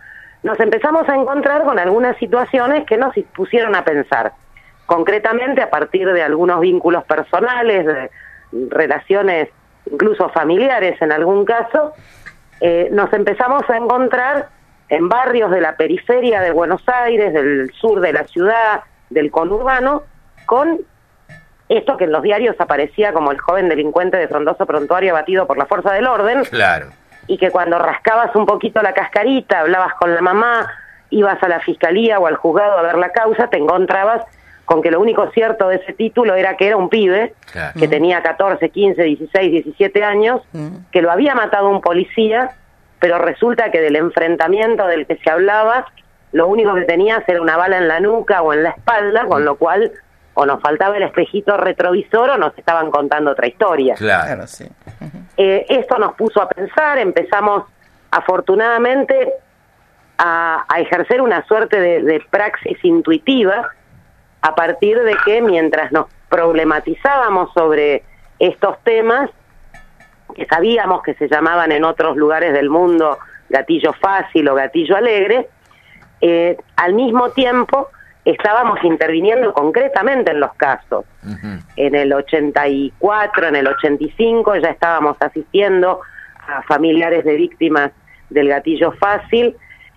nos empezamos a encontrar con algunas situaciones que nos pusieron a pensar, concretamente a partir de algunos vínculos personales, de relaciones incluso familiares en algún caso, eh, nos empezamos a encontrar en barrios de la periferia de Buenos Aires, del sur de la ciudad, del conurbano, con esto que en los diarios aparecía como el joven delincuente de frondoso prontuario abatido por la fuerza del orden. Claro. Y que cuando rascabas un poquito la cascarita, hablabas con la mamá, ibas a la fiscalía o al juzgado a ver la causa, te encontrabas con que lo único cierto de ese título era que era un pibe, claro, que tenía catorce, quince, dieciséis, diecisiete años, mm. que lo había matado un policía, pero resulta que del enfrentamiento del que se hablaba, lo único que tenías era una bala en la nuca o en la espalda, con lo cual o nos faltaba el espejito retrovisor o nos estaban contando otra historia. Claro, sí. Eh, esto nos puso a pensar, empezamos afortunadamente a, a ejercer una suerte de, de praxis intuitiva a partir de que mientras nos problematizábamos sobre estos temas, que sabíamos que se llamaban en otros lugares del mundo gatillo fácil o gatillo alegre, eh, al mismo tiempo estábamos interviniendo concretamente en los casos. Uh-huh. En el ochenta y cuatro, en el ochenta y cinco ya estábamos asistiendo a familiares de víctimas del gatillo fácil,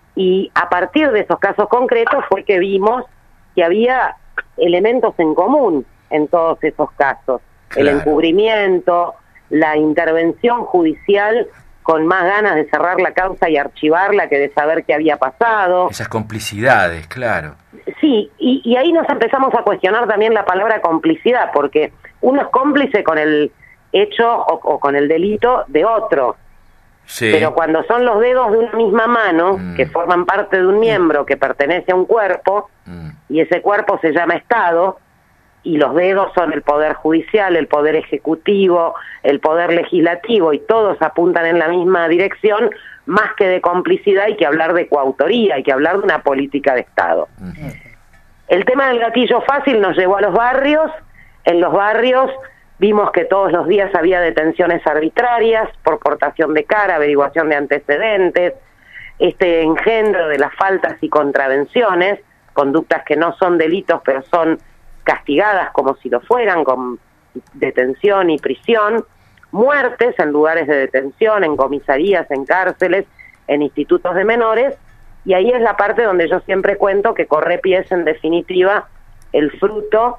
y a partir de esos casos concretos fue que vimos que había elementos en común en todos esos casos. Claro. El encubrimiento, la intervención judicial con más ganas de cerrar la causa y archivarla que de saber qué había pasado. Esas complicidades, claro. Sí, y, y ahí nos empezamos a cuestionar también la palabra complicidad, porque uno es cómplice con el hecho o, o con el delito de otro. Sí. Pero cuando son los dedos de una misma mano, mm. que forman parte de un miembro que pertenece a un cuerpo, mm. y ese cuerpo se llama Estado, y los dedos son el Poder Judicial, el Poder Ejecutivo, el Poder Legislativo, y todos apuntan en la misma dirección, más que de complicidad hay que hablar de coautoría, hay que hablar de una política de Estado. Mm. El tema del gatillo fácil nos llevó a los barrios. En los barrios vimos que todos los días había detenciones arbitrarias por portación de cara, averiguación de antecedentes, este engendro de las faltas y contravenciones, conductas que no son delitos pero son castigadas como si lo fueran, con detención y prisión, muertes en lugares de detención, en comisarías, en cárceles, en institutos de menores, y ahí es la parte donde yo siempre cuento que Correpi es en definitiva el fruto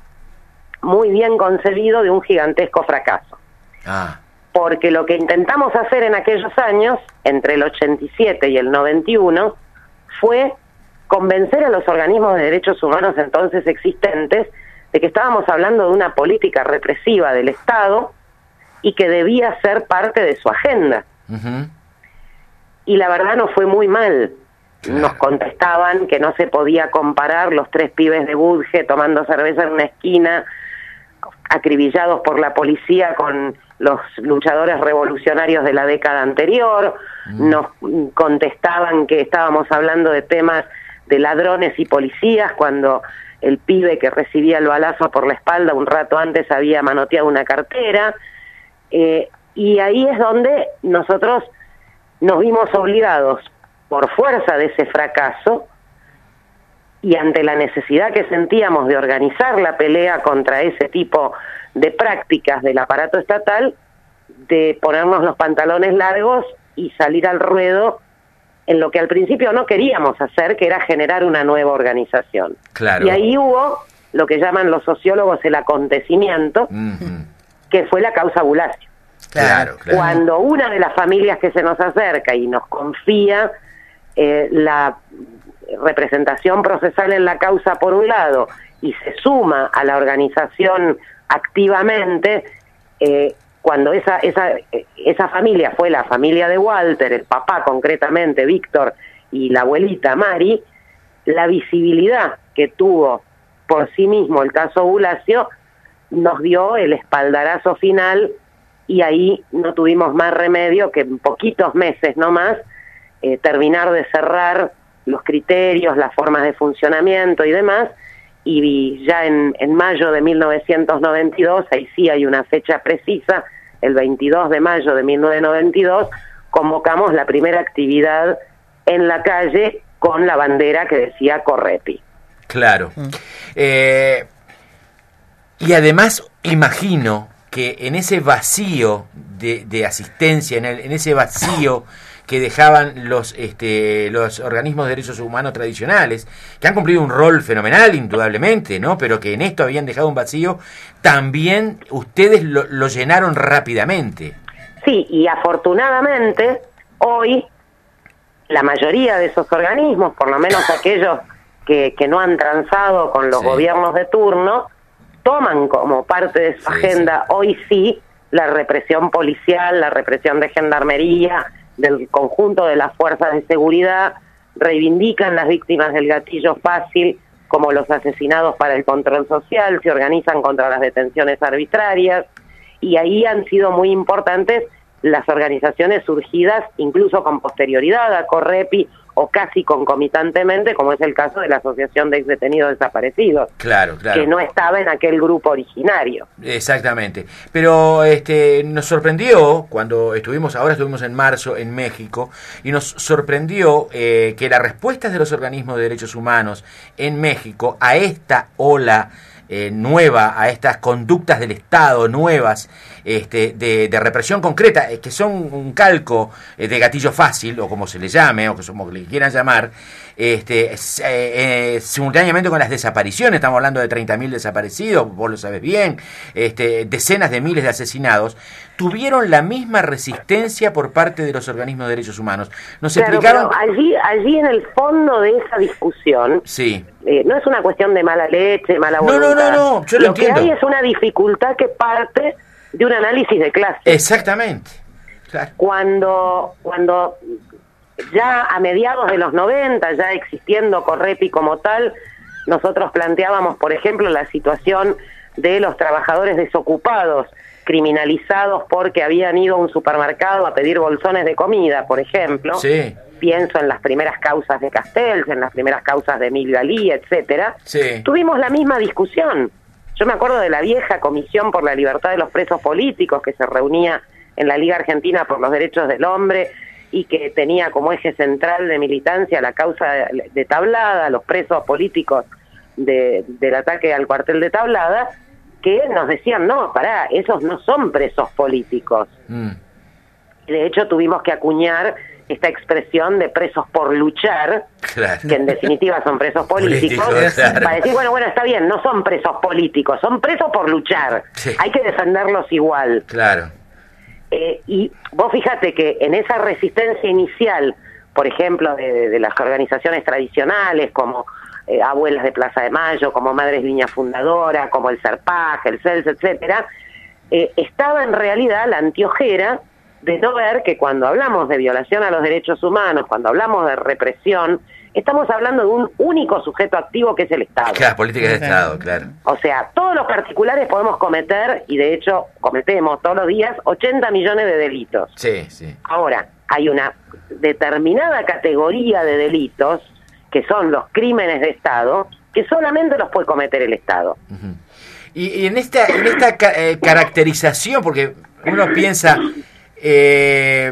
muy bien concebido de un gigantesco fracaso. Ah. Porque lo que intentamos hacer en aquellos años, entre el ochenta y siete y el noventa y uno, fue convencer a los organismos de derechos humanos entonces existentes de que estábamos hablando de una política represiva del Estado y que debía ser parte de su agenda. Uh-huh. Y la verdad nos fue muy mal. Claro. Nos contestaban que no se podía comparar los tres pibes de Budge tomando cerveza en una esquina, acribillados por la policía, con los luchadores revolucionarios de la década anterior. Mm. Nos contestaban que estábamos hablando de temas de ladrones y policías, cuando el pibe que recibía el balazo por la espalda un rato antes había manoteado una cartera. Eh, y ahí es donde nosotros nos vimos obligados, por fuerza de ese fracaso, y ante la necesidad que sentíamos de organizar la pelea contra ese tipo de prácticas del aparato estatal, de ponernos los pantalones largos y salir al ruedo en lo que al principio no queríamos hacer, que era generar una nueva organización. Claro. Y ahí hubo lo que llaman los sociólogos el acontecimiento, uh-huh. que fue la causa Bulacio. Claro, claro. Cuando una de las familias que se nos acerca y nos confía eh, la representación procesal en la causa por un lado y se suma a la organización activamente, eh, cuando esa esa esa familia fue la familia de Walter, el papá concretamente Víctor y la abuelita Mari, la visibilidad que tuvo por sí mismo el caso Bulacio nos dio el espaldarazo final, y ahí no tuvimos más remedio que en poquitos meses nomás eh, terminar de cerrar los criterios, las formas de funcionamiento y demás, y ya en, en mayo de mil novecientos noventa y dos, ahí sí hay una fecha precisa, el veintidós de mayo de mil novecientos noventa y dos, convocamos la primera actividad en la calle con la bandera que decía Correpi. Claro. Mm. Eh, y además, imagino que en ese vacío de, de asistencia, en, el, en ese vacío que dejaban los este, los organismos de derechos humanos tradicionales, que han cumplido un rol fenomenal, indudablemente, ¿no? Pero que en esto habían dejado un vacío, también ustedes lo, lo llenaron rápidamente. Sí, y afortunadamente, hoy, la mayoría de esos organismos, por lo menos aquellos que, que no han transado con los sí. gobiernos de turno, toman como parte de su sí, agenda, sí. hoy sí, la represión policial, la represión de gendarmería, del conjunto de las fuerzas de seguridad, reivindican las víctimas del gatillo fácil como los asesinados para el control social, se organizan contra las detenciones arbitrarias, y ahí han sido muy importantes las organizaciones surgidas incluso con posterioridad a Correpi o casi concomitantemente, como es el caso de la Asociación de Exdetenidos Desaparecidos, claro, claro, que no estaba en aquel grupo originario. Exactamente. Pero este nos sorprendió cuando estuvimos, ahora estuvimos en marzo en México, y nos sorprendió eh, que las respuestas de los organismos de derechos humanos en México a esta ola Eh, nueva, a estas conductas del Estado nuevas, este, de, de represión concreta, eh, que son un calco eh, de gatillo fácil, o como se le llame, o como le quieran llamar, este, eh, eh, simultáneamente con las desapariciones. Estamos hablando de treinta mil desaparecidos, vos lo sabes bien, este, decenas de miles de asesinados, tuvieron la misma resistencia por parte de los organismos de derechos humanos. Nos Claro, explicaron... pero allí, allí en el fondo de esa discusión, sí. eh, no es una cuestión de mala leche, mala No, voluntad. no, no, no, yo lo entiendo. que hay es una dificultad que parte de un análisis de clase. Exactamente. Claro. Cuando, cuando ya a mediados de los noventa, ya existiendo Correpi como tal, nosotros planteábamos, por ejemplo, la situación de los trabajadores desocupados, criminalizados porque habían ido a un supermercado a pedir bolsones de comida, por ejemplo. Sí. Pienso en las primeras causas de Castells, en las primeras causas de Emil Galí, etcétera. Sí. Tuvimos la misma discusión. Yo me acuerdo de la vieja Comisión por la Libertad de los Presos Políticos que se reunía en la Liga Argentina por los Derechos del Hombre y que tenía como eje central de militancia la causa de, de Tablada, los presos políticos de, del ataque al cuartel de Tablada, que nos decían, no, pará, esos no son presos políticos. Mm. De hecho, tuvimos que acuñar esta expresión de presos por luchar, claro, que en definitiva son presos políticos, Políticos, claro, para decir, bueno, bueno, está bien, no son presos políticos, son presos por luchar, sí, hay que defenderlos igual. Claro. Eh, y vos fíjate que en esa resistencia inicial, por ejemplo, de, de las organizaciones tradicionales, como eh, Abuelas de Plaza de Mayo, como Madres Viña Fundadora, como el Serpaj, el C E L S, etcétera, eh, estaba en realidad la antiojera de no ver que cuando hablamos de violación a los derechos humanos, cuando hablamos de represión, estamos hablando de un único sujeto activo que es el Estado. Claro, políticas de Estado, claro. O sea, todos los particulares podemos cometer, y de hecho cometemos todos los días, ochenta millones de delitos. Sí, sí. Ahora, hay una determinada categoría de delitos, que son los crímenes de Estado, que solamente los puede cometer el Estado. Uh-huh. Y, y en esta, en esta ca eh, caracterización, porque uno piensa... Eh,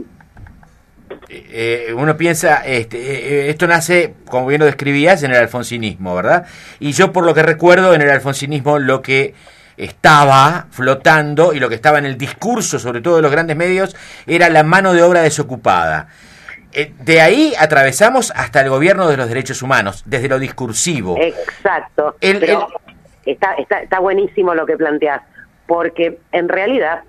eh, uno piensa, este, eh, esto nace, como bien lo describías, en el alfonsinismo, ¿verdad? Y yo, por lo que recuerdo, en el alfonsinismo lo que estaba flotando y lo que estaba en el discurso, sobre todo de los grandes medios, era la mano de obra desocupada. Eh, de ahí atravesamos hasta el gobierno de los derechos humanos, desde lo discursivo. Exacto. El, Pero el... Está, está, está buenísimo lo que planteás, porque en realidad...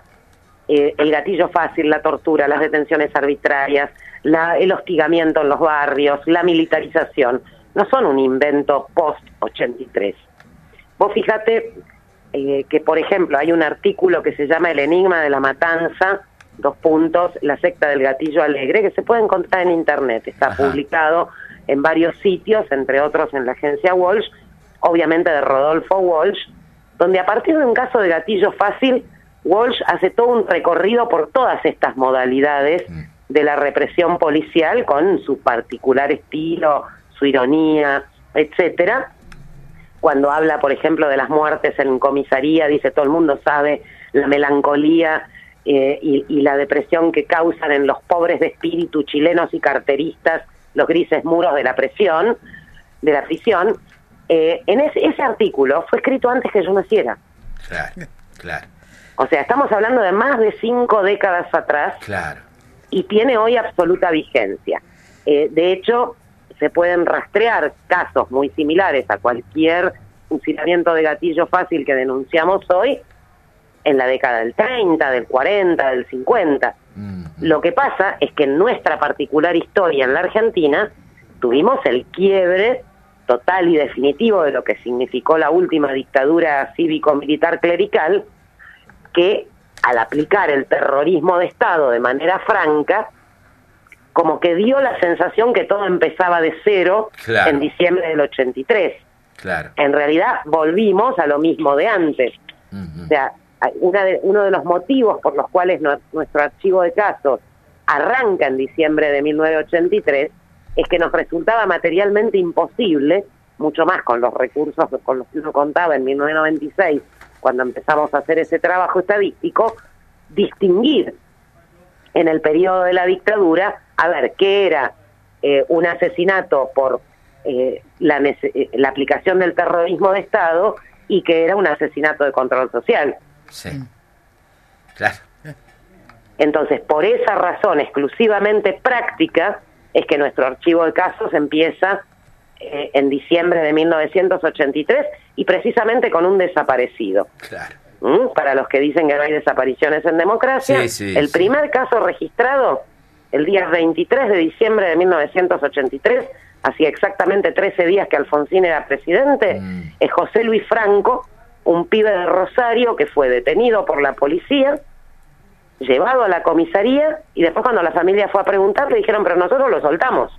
Eh, el gatillo fácil, la tortura, las detenciones arbitrarias, la, el hostigamiento en los barrios, la militarización, no son un invento post ochenta y tres. Vos fíjate eh, que, por ejemplo, hay un artículo que se llama El enigma de la matanza, dos puntos, la secta del gatillo alegre, que se puede encontrar en internet, está Ajá. publicado en varios sitios, entre otros en la agencia Walsh, obviamente de Rodolfo Walsh, donde a partir de un caso de gatillo fácil, Walsh hace todo un recorrido por todas estas modalidades de la represión policial con su particular estilo, su ironía, etcétera. Cuando habla, por ejemplo, de las muertes en comisaría, dice todo el mundo sabe la melancolía eh, y, y la depresión que causan en los pobres de espíritu chilenos y carteristas los grises muros de la prisión, de la prisión. Eh, en ese, ese artículo fue escrito antes que yo naciera. Claro, claro. O sea, estamos hablando de más de cinco décadas atrás. Claro. Y tiene hoy absoluta vigencia. Eh, de hecho, se pueden rastrear casos muy similares a cualquier fusilamiento de gatillo fácil que denunciamos hoy en la década del treinta, del cuarenta, del cincuenta. Mm. Lo que pasa es que en nuestra particular historia en la Argentina tuvimos el quiebre total y definitivo de lo que significó la última dictadura cívico-militar clerical, que al aplicar el terrorismo de Estado de manera franca, como que dio la sensación que todo empezaba de cero Claro. en diciembre del ochenta y tres. Claro. En realidad volvimos a lo mismo de antes. O sea, hay una de, uno de los motivos por los cuales no, nuestro archivo de casos arranca en diciembre de mil novecientos ochenta y tres es que nos resultaba materialmente imposible, mucho más con los recursos con los que uno contaba en mil novecientos noventa y seis, cuando empezamos a hacer ese trabajo estadístico, distinguir en el periodo de la dictadura, a ver, qué era eh, un asesinato por eh, la, nece- la aplicación del terrorismo de Estado y qué era un asesinato de control social. Sí. Claro. Entonces, por esa razón exclusivamente práctica, es que nuestro archivo de casos empieza eh, en diciembre de mil novecientos ochenta y tres y precisamente con un desaparecido. Claro. ¿Mm? Para los que dicen que no hay desapariciones en democracia, Sí, sí, el sí. primer caso registrado el día veintitrés de diciembre de mil novecientos ochenta y tres, hacía exactamente trece días que Alfonsín era presidente, Mm. es José Luis Franco, un pibe de Rosario que fue detenido por la policía, llevado a la comisaría, y después cuando la familia fue a preguntar le dijeron, pero nosotros lo soltamos.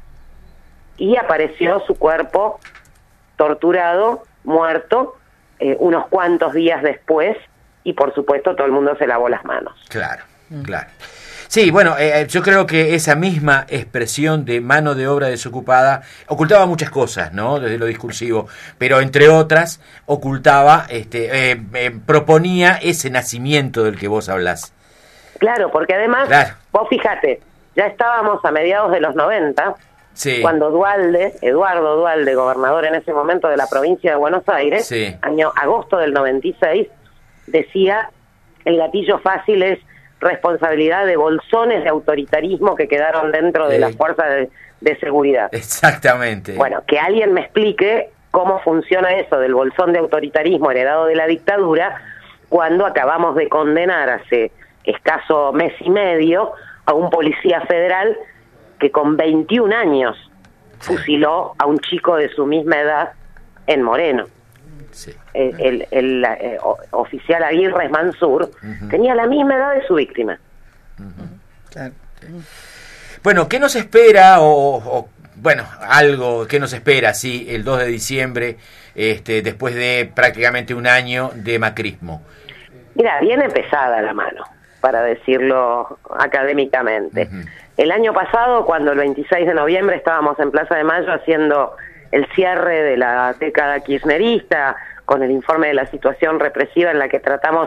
Y apareció su cuerpo torturado, muerto, eh, unos cuantos días después, y por supuesto todo el mundo se lavó las manos. Claro, claro. Sí, bueno, eh, yo creo que esa misma expresión de mano de obra desocupada ocultaba muchas cosas, ¿no? Desde lo discursivo, pero entre otras ocultaba, este, eh, eh, proponía ese nacimiento del que vos hablás. Claro, porque además, Claro. vos fíjate, ya estábamos a mediados de los noventa, Sí. cuando Duhalde, Eduardo Duhalde, gobernador en ese momento de la provincia de Buenos Aires, Sí. año agosto del noventa y seis, decía, el gatillo fácil es responsabilidad de bolsones de autoritarismo que quedaron dentro de Eh. las fuerzas de, de seguridad. Exactamente. Bueno, que alguien me explique cómo funciona eso del bolsón de autoritarismo heredado de la dictadura, cuando acabamos de condenar hace escaso mes y medio a un policía federal que con veintiún años fusiló a un chico de su misma edad en Moreno. Sí. El, el- el, eh, o- oficial Aguirre Mansur tenía la misma edad de su víctima. Claro. Bueno, ¿qué nos espera o, o, bueno, algo que nos espera, sí, el dos de diciembre, este, después de prácticamente un año de macrismo? Mira, viene pesada la mano, para decirlo académicamente. El año pasado, cuando el veintiséis de noviembre estábamos en Plaza de Mayo haciendo el cierre de la década kirchnerista, con el informe de la situación represiva en la que tratamos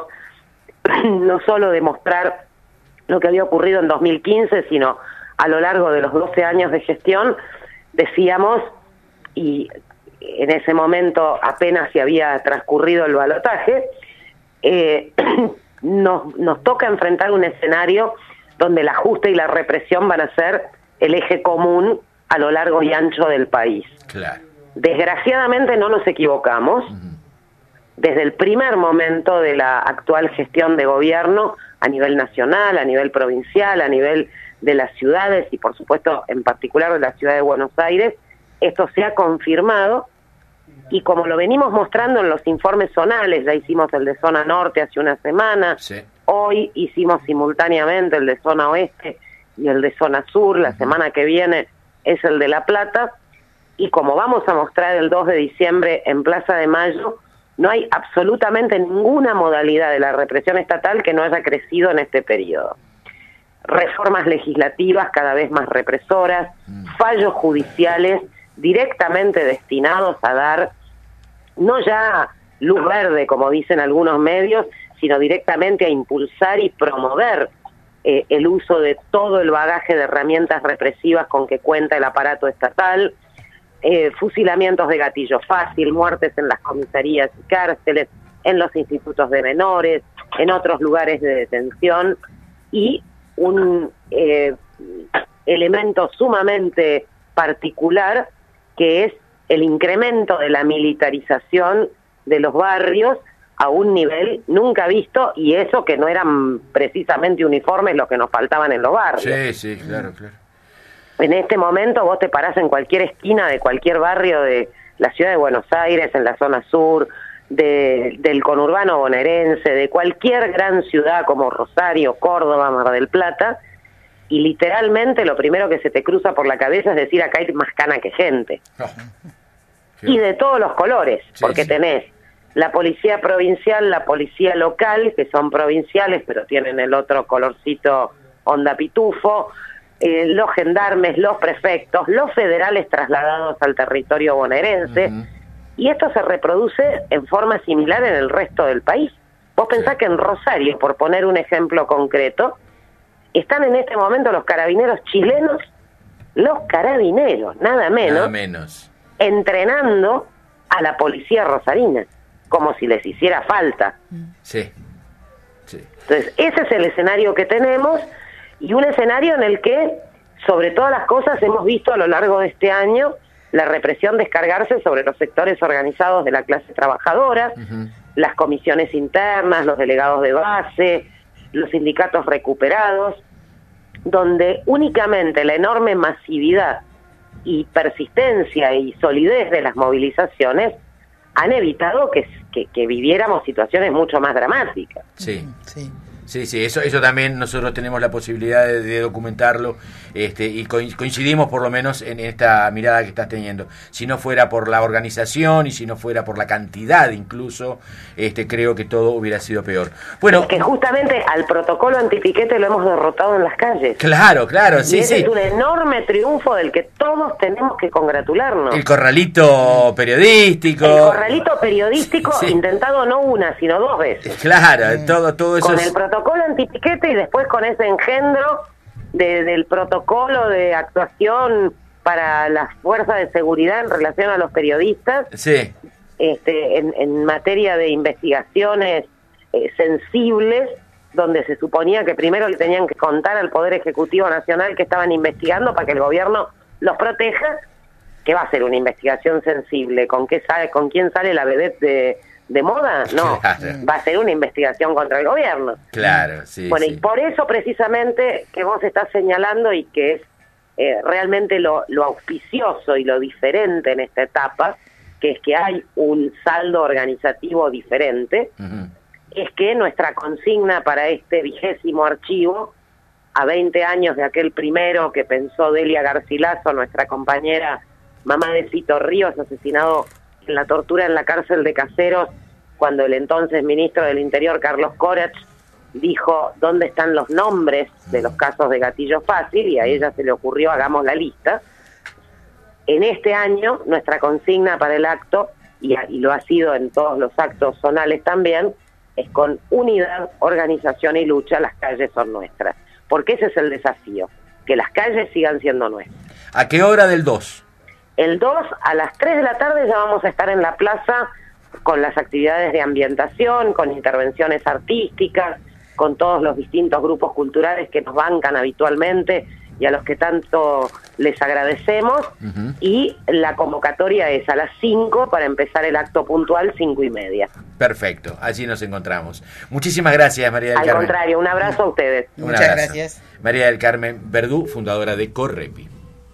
no solo de mostrar lo que había ocurrido en dos mil quince, sino a lo largo de los doce años de gestión, decíamos, y en ese momento apenas se había transcurrido el balotaje, eh, nos, nos toca enfrentar un escenario donde el ajuste y la represión van a ser el eje común a lo largo y ancho del país. Claro. Desgraciadamente no nos equivocamos. Desde el primer momento de la actual gestión de gobierno, a nivel nacional, a nivel provincial, a nivel de las ciudades y por supuesto en particular de la ciudad de Buenos Aires, esto se ha confirmado, y como lo venimos mostrando en los informes zonales, ya hicimos el de zona norte hace una semana, Sí. hoy hicimos simultáneamente el de zona oeste y el de zona sur, la semana que viene es el de La Plata, y como vamos a mostrar el dos de diciembre en Plaza de Mayo, no hay absolutamente ninguna modalidad de la represión estatal que no haya crecido en este periodo. Reformas legislativas cada vez más represoras, fallos judiciales directamente destinados a dar, no ya luz verde, como dicen algunos medios, sino directamente a impulsar y promover eh, el uso de todo el bagaje de herramientas represivas con que cuenta el aparato estatal, eh, fusilamientos de gatillo fácil, muertes en las comisarías y cárceles, en los institutos de menores, en otros lugares de detención, y un eh, elemento sumamente particular que es el incremento de la militarización de los barrios a un nivel nunca visto, y eso que no eran precisamente uniformes los que nos faltaban en los barrios. Sí, sí, claro, claro. En este momento vos te parás en cualquier esquina de cualquier barrio de la ciudad de Buenos Aires, en la zona sur, de, del conurbano bonaerense, de cualquier gran ciudad como Rosario, Córdoba, Mar del Plata, y literalmente lo primero que se te cruza por la cabeza es decir, acá hay más cana que gente. Oh. Y de todos los colores, Sí, porque sí. tenés la policía provincial, la policía local, que son provinciales, pero tienen el otro colorcito onda pitufo, eh, los gendarmes, los prefectos, los federales trasladados al territorio bonaerense, uh-huh. y esto se reproduce en forma similar en el resto del país. Vos pensás sí. que en Rosario, por poner un ejemplo concreto, están en este momento los carabineros chilenos, los carabineros, nada menos, Nada menos. entrenando a la policía rosarina, como si les hiciera falta. Sí. sí. Entonces, ese es el escenario que tenemos, y un escenario en el que, sobre todas las cosas, hemos visto a lo largo de este año la represión descargarse sobre los sectores organizados de la clase trabajadora, uh-huh. las comisiones internas, los delegados de base, los sindicatos recuperados, donde únicamente la enorme masividad y persistencia y solidez de las movilizaciones han evitado que, que, que viviéramos situaciones mucho más dramáticas. Sí, sí. Sí, sí, eso eso también nosotros tenemos la posibilidad de, de documentarlo, este, y coincidimos por lo menos en esta mirada que estás teniendo. Si no fuera por la organización y si no fuera por la cantidad incluso, este, creo que todo hubiera sido peor. Bueno, es que justamente al protocolo antipiquete lo hemos derrotado en las calles. Claro, claro, sí, y ese sí. es un enorme triunfo del que todos tenemos que congratularnos. El corralito periodístico. El corralito periodístico sí. intentado no una, sino dos veces. Claro, sí. todo, todo eso Con es... el protocolo antipiquete y después con ese engendro de, del protocolo de actuación para las fuerzas de seguridad en relación a los periodistas, sí. este, en, en materia de investigaciones eh, sensibles, donde se suponía que primero le tenían que contar al Poder Ejecutivo Nacional que estaban investigando para que el gobierno los proteja, que va a ser una investigación sensible, con qué sale, con quién sale la vedette de de moda, no, claro. va a ser una investigación contra el gobierno. Claro, sí. Bueno, sí. y por eso precisamente que vos estás señalando y que es eh, realmente lo, lo auspicioso y lo diferente en esta etapa, que es que hay un saldo organizativo diferente, uh-huh. es que nuestra consigna para este vigésimo archivo, a veinte años de aquel primero que pensó Delia Garcilaso, nuestra compañera mamá de Fito Ríos, asesinado en la tortura en la cárcel de Caseros, cuando el entonces ministro del Interior, Carlos Corach, dijo dónde están los nombres de los casos de gatillo fácil, y a ella se le ocurrió hagamos la lista. En este año, nuestra consigna para el acto, y, y lo ha sido en todos los actos zonales también, es con unidad, organización y lucha, las calles son nuestras. Porque ese es el desafío, que las calles sigan siendo nuestras. ¿A qué hora del dos? El dos, a las tres de la tarde, ya vamos a estar en la plaza con las actividades de ambientación, con intervenciones artísticas, con todos los distintos grupos culturales que nos bancan habitualmente y a los que tanto les agradecemos. Uh-huh. Y la convocatoria es a las cinco para empezar el acto puntual, cinco y media. Perfecto, allí nos encontramos. Muchísimas gracias, María del Al Carmen. Al contrario, un abrazo a ustedes. Un Muchas abrazo. gracias. María del Carmen Verdú, fundadora de Correpi.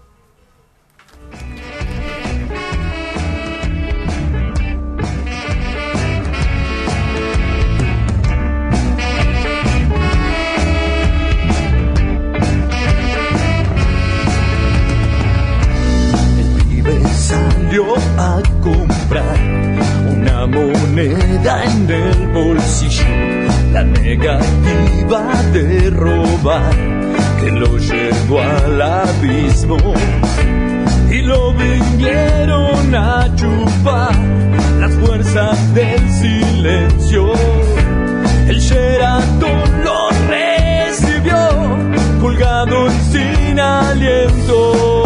Salió a comprar una moneda en el bolsillo, la negativa de robar que lo llevó al abismo, y lo vinieron a chupar las fuerzas del silencio. El Sheraton lo recibió colgado sin aliento.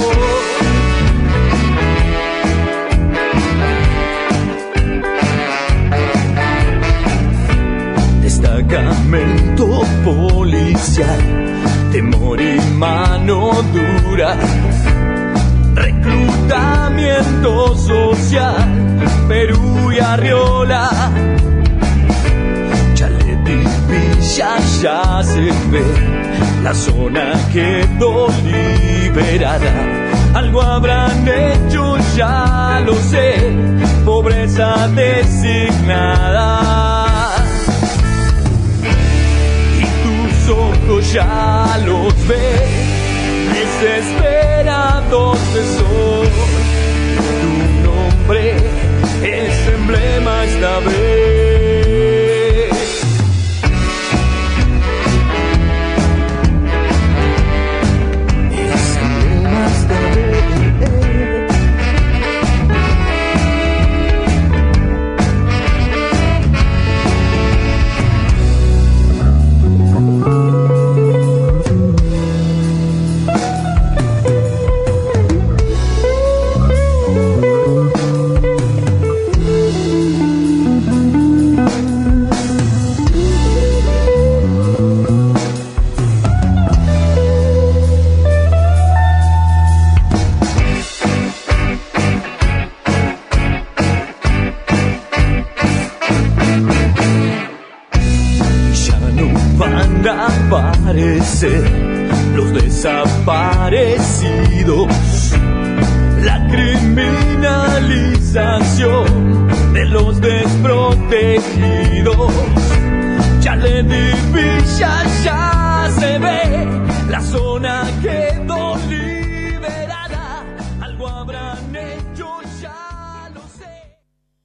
Destacamento policial, temor y mano dura, reclutamiento social, Perú y Arriola, Chalet y Villa ya se ve, la zona quedó liberada. Algo habrán hecho, ya lo sé, pobreza designada. Ojos ya los ve, desesperados de sol. Tu nombre es emblema esta vez. Es emblema esta vez. Aparecer los desaparecidos, la criminalización de los desprotegidos. Charlie Villa ya se ve, la zona quedó liberada, algo habrán hecho, ya lo sé.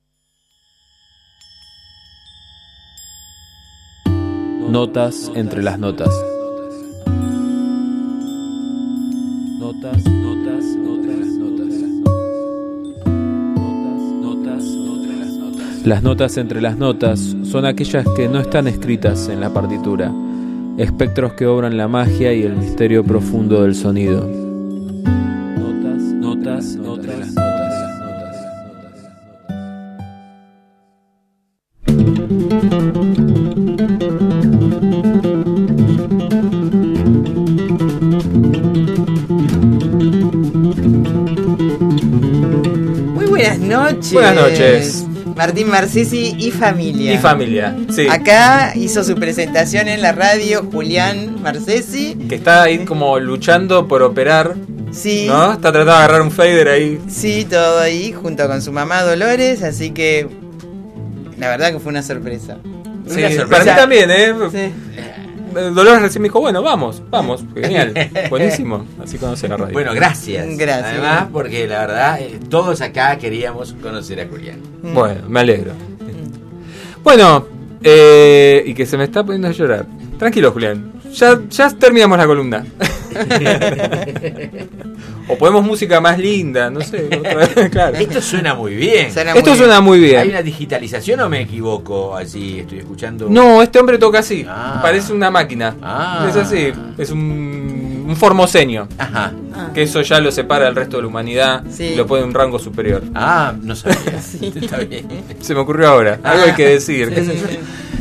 Notas entre las notas. Notas, notas, notas, las notas. Notas, notas, notas, las notas. Las notas entre las notas son aquellas que no están escritas en la partitura, espectros que obran la magia y el misterio profundo del sonido. Notas, notas, notas, las notas. Buenas noches. Buenas noches. Martín Marcesi y familia. Y familia, sí. Acá hizo su presentación en la radio Julián Marcesi. Que está ahí como luchando por operar. Sí. ¿No? Está tratando de agarrar un fader ahí. Sí, todo ahí, junto con su mamá Dolores. Así que la verdad que fue una sorpresa. Sí, una sorpresa. Para mí también, ¿eh? Sí. Dolores recién me dijo, bueno, vamos, vamos, genial, buenísimo, así conoce la radio. Bueno, gracias. Gracias. Además, porque la verdad, eh, todos acá queríamos conocer a Julián. Bueno, me alegro. Bueno, eh, y que se me está poniendo a llorar. Tranquilo, Julián, ya, ya terminamos la columna. O ponemos música más linda, no sé. Claro. Esto suena muy bien. Suena Esto muy suena bien. muy bien. ¿Hay una digitalización o me equivoco? Así estoy escuchando. No, este hombre toca así. Ah. Parece una máquina. Ah. Es así. Es un, un formoseño. Ajá. Que eso ya lo separa del resto de la humanidad. Sí. Y lo pone en un rango superior. Ah, no sabía. Sí. Está bien. Se me ocurrió ahora. Ah. Algo hay que decir. Sí, sí, sí.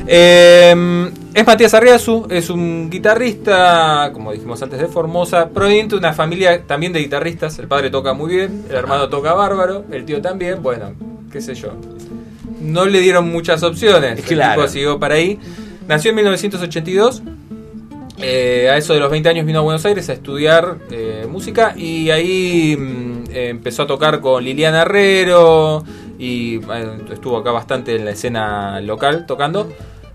Eh, es Matías Arriazu, es un guitarrista, como dijimos antes, de Formosa, proveniente de una familia también de guitarristas. El padre toca muy bien, el hermano toca bárbaro, el tío también, bueno, qué sé yo. No le dieron muchas opciones, claro. El tipo siguió para ahí. Nació en mil novecientos ochenta y dos, eh, a eso de los veinte años vino a Buenos Aires a estudiar eh, música y ahí mm, eh, empezó a tocar con Liliana Herrero y eh, estuvo acá bastante en la escena local tocando.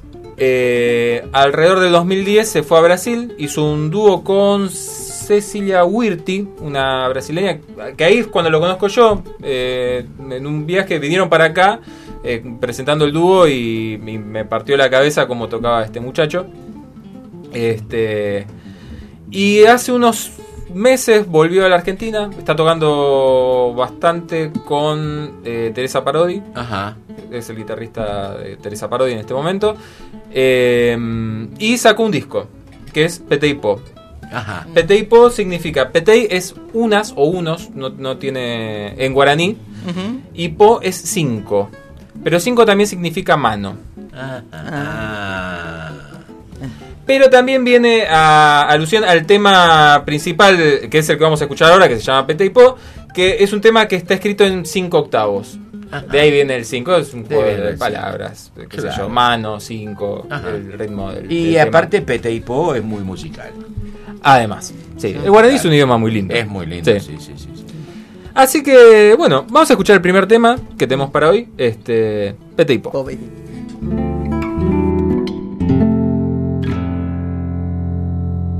Eh, alrededor del dos mil diez se fue a Brasil, hizo un dúo con Cecilia Huirti, una brasileña, que ahí es cuando lo conozco yo, eh, en un viaje vinieron para acá eh, presentando el dúo y, y me partió la cabeza cómo tocaba este muchacho. Este, y hace unos meses volvió a la Argentina, está tocando bastante con eh, Teresa Parodi. Ajá. Es el guitarrista de Teresa Parodi en este momento. Eh, y sacó un disco que es Petey Po. Ajá. Petey Po significa, Petey es unas o unos, no, no tiene en guaraní. Uh-huh. Y Po es cinco. Pero cinco también significa mano. Ah, ah. Pero también viene a alusión al tema principal, que es el que vamos a escuchar ahora, que se llama Petey Po, que es un tema que está escrito en cinco octavos. Ajá. De ahí viene el cinco, es un juego de, de palabras, qué claro. sé yo, mano, cinco, el ritmo del Y del aparte tema. Petey Po es muy musical. Además, sí, el guaraní es un idioma muy lindo. Es muy lindo, sí, sí, sí, sí. sí. Así que, bueno, vamos a escuchar el primer tema que tenemos para hoy, este, Petey Po. Pobre. 「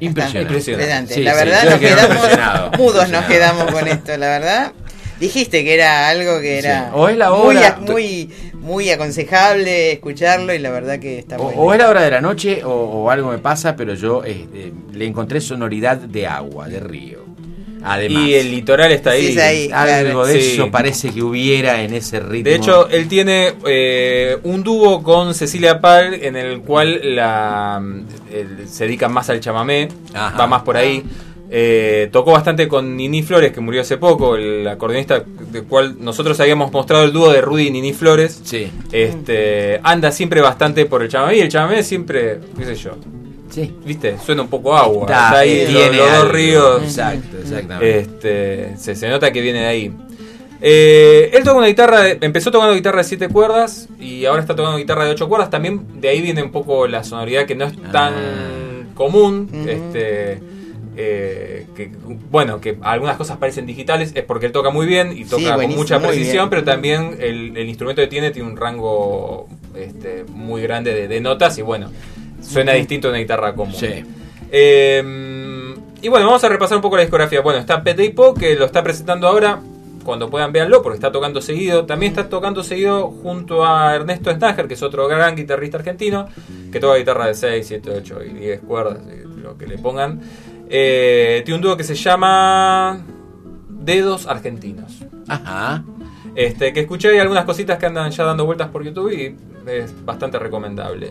Impresionante. Impresionante. Sí, la sí, verdad yo nos quedé quedamos impresionado. mudos, nos quedamos con esto, la verdad. Dijiste que era algo que era Sí. O es la muy, hora- muy, muy aconsejable escucharlo y la verdad que está O, bueno. o es la hora de la noche o, o algo me pasa, pero yo este, le encontré sonoridad de agua, de río. Además. Y el litoral está ahí. Sí, es ahí, Algo claro. de Sí. eso parece que hubiera en ese ritmo. De hecho, él tiene eh, un dúo con Cecilia Pal en el cual la, el- se dedica más al chamamé, Ajá. va más por ahí. Eh, tocó bastante con Nini Flores, que murió hace poco, el acordeonista del cual nosotros habíamos mostrado el dúo de Rudy y Nini Flores. Sí. Este, anda siempre bastante por el chamamé y el chamamé siempre, qué sé yo. Sí. ¿Viste? Suena un poco agua. Está, Está ahí eh, los, tiene los dos algo. ríos. Exacto, exactamente. Este, se, se nota que viene de ahí. Eh, él toca una guitarra, de- empezó tocando guitarra de siete cuerdas y ahora está tocando guitarra de ocho cuerdas. También de ahí viene un poco la sonoridad que no es tan común. Este, eh, que, bueno, que algunas cosas parecen digitales, es porque él toca muy bien y toca con buenísimo, mucha muy precisión, bien. pero también el, el instrumento que tiene tiene un rango este, muy grande de, de notas y bueno, suena Ujú. distinto a una guitarra común. Sí. Eh, y bueno, vamos a repasar un poco la discografía. Bueno, está Pete Po, que lo está presentando ahora. Cuando puedan véanlo, porque está tocando seguido. También está tocando seguido junto a Ernesto Snager, que es otro gran guitarrista argentino, que toca guitarra de seis, siete, ocho y diez cuerdas, lo que le pongan. Eh, tiene un dúo que se llama Dedos Argentinos. Ajá. Este, que escuché ahí algunas cositas que andan ya dando vueltas por YouTube y es bastante recomendable.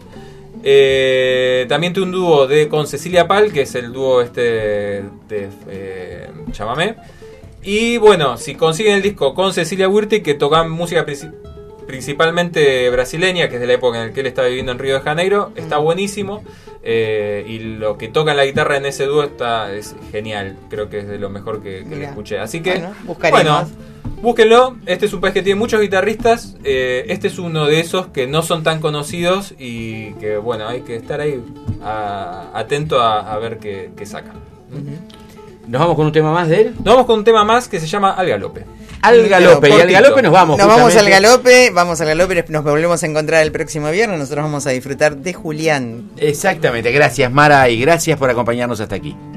Eh, también tiene un dúo de con Cecilia Pal, que es el dúo este de eh, chamamé. Y bueno, si consiguen el disco con Cecilia Wirti, que tocan música princi- principalmente brasileña, que es de la época en la que él está viviendo en Río de Janeiro, está buenísimo. Eh, y lo que toca en la guitarra en ese dúo está es genial. Creo que es de lo mejor que, que le Mirá. escuché. Así que, Bueno, buscaremos. bueno, búsquenlo. Este es un país que tiene muchos guitarristas. Eh, este es uno de esos que no son tan conocidos y que, bueno, hay que estar ahí a- atento a, a ver qué, qué sacan. ¿Nos vamos con un tema más de él? Nos vamos con un tema más que se llama Al Galope. Al galope. Y al Cortito. galope nos vamos. Nos vamos al justamente. galope, vamos al galope, nos volvemos a encontrar el próximo viernes. Nosotros vamos a disfrutar de Julián. Exactamente. Gracias, Mara, y gracias por acompañarnos hasta aquí.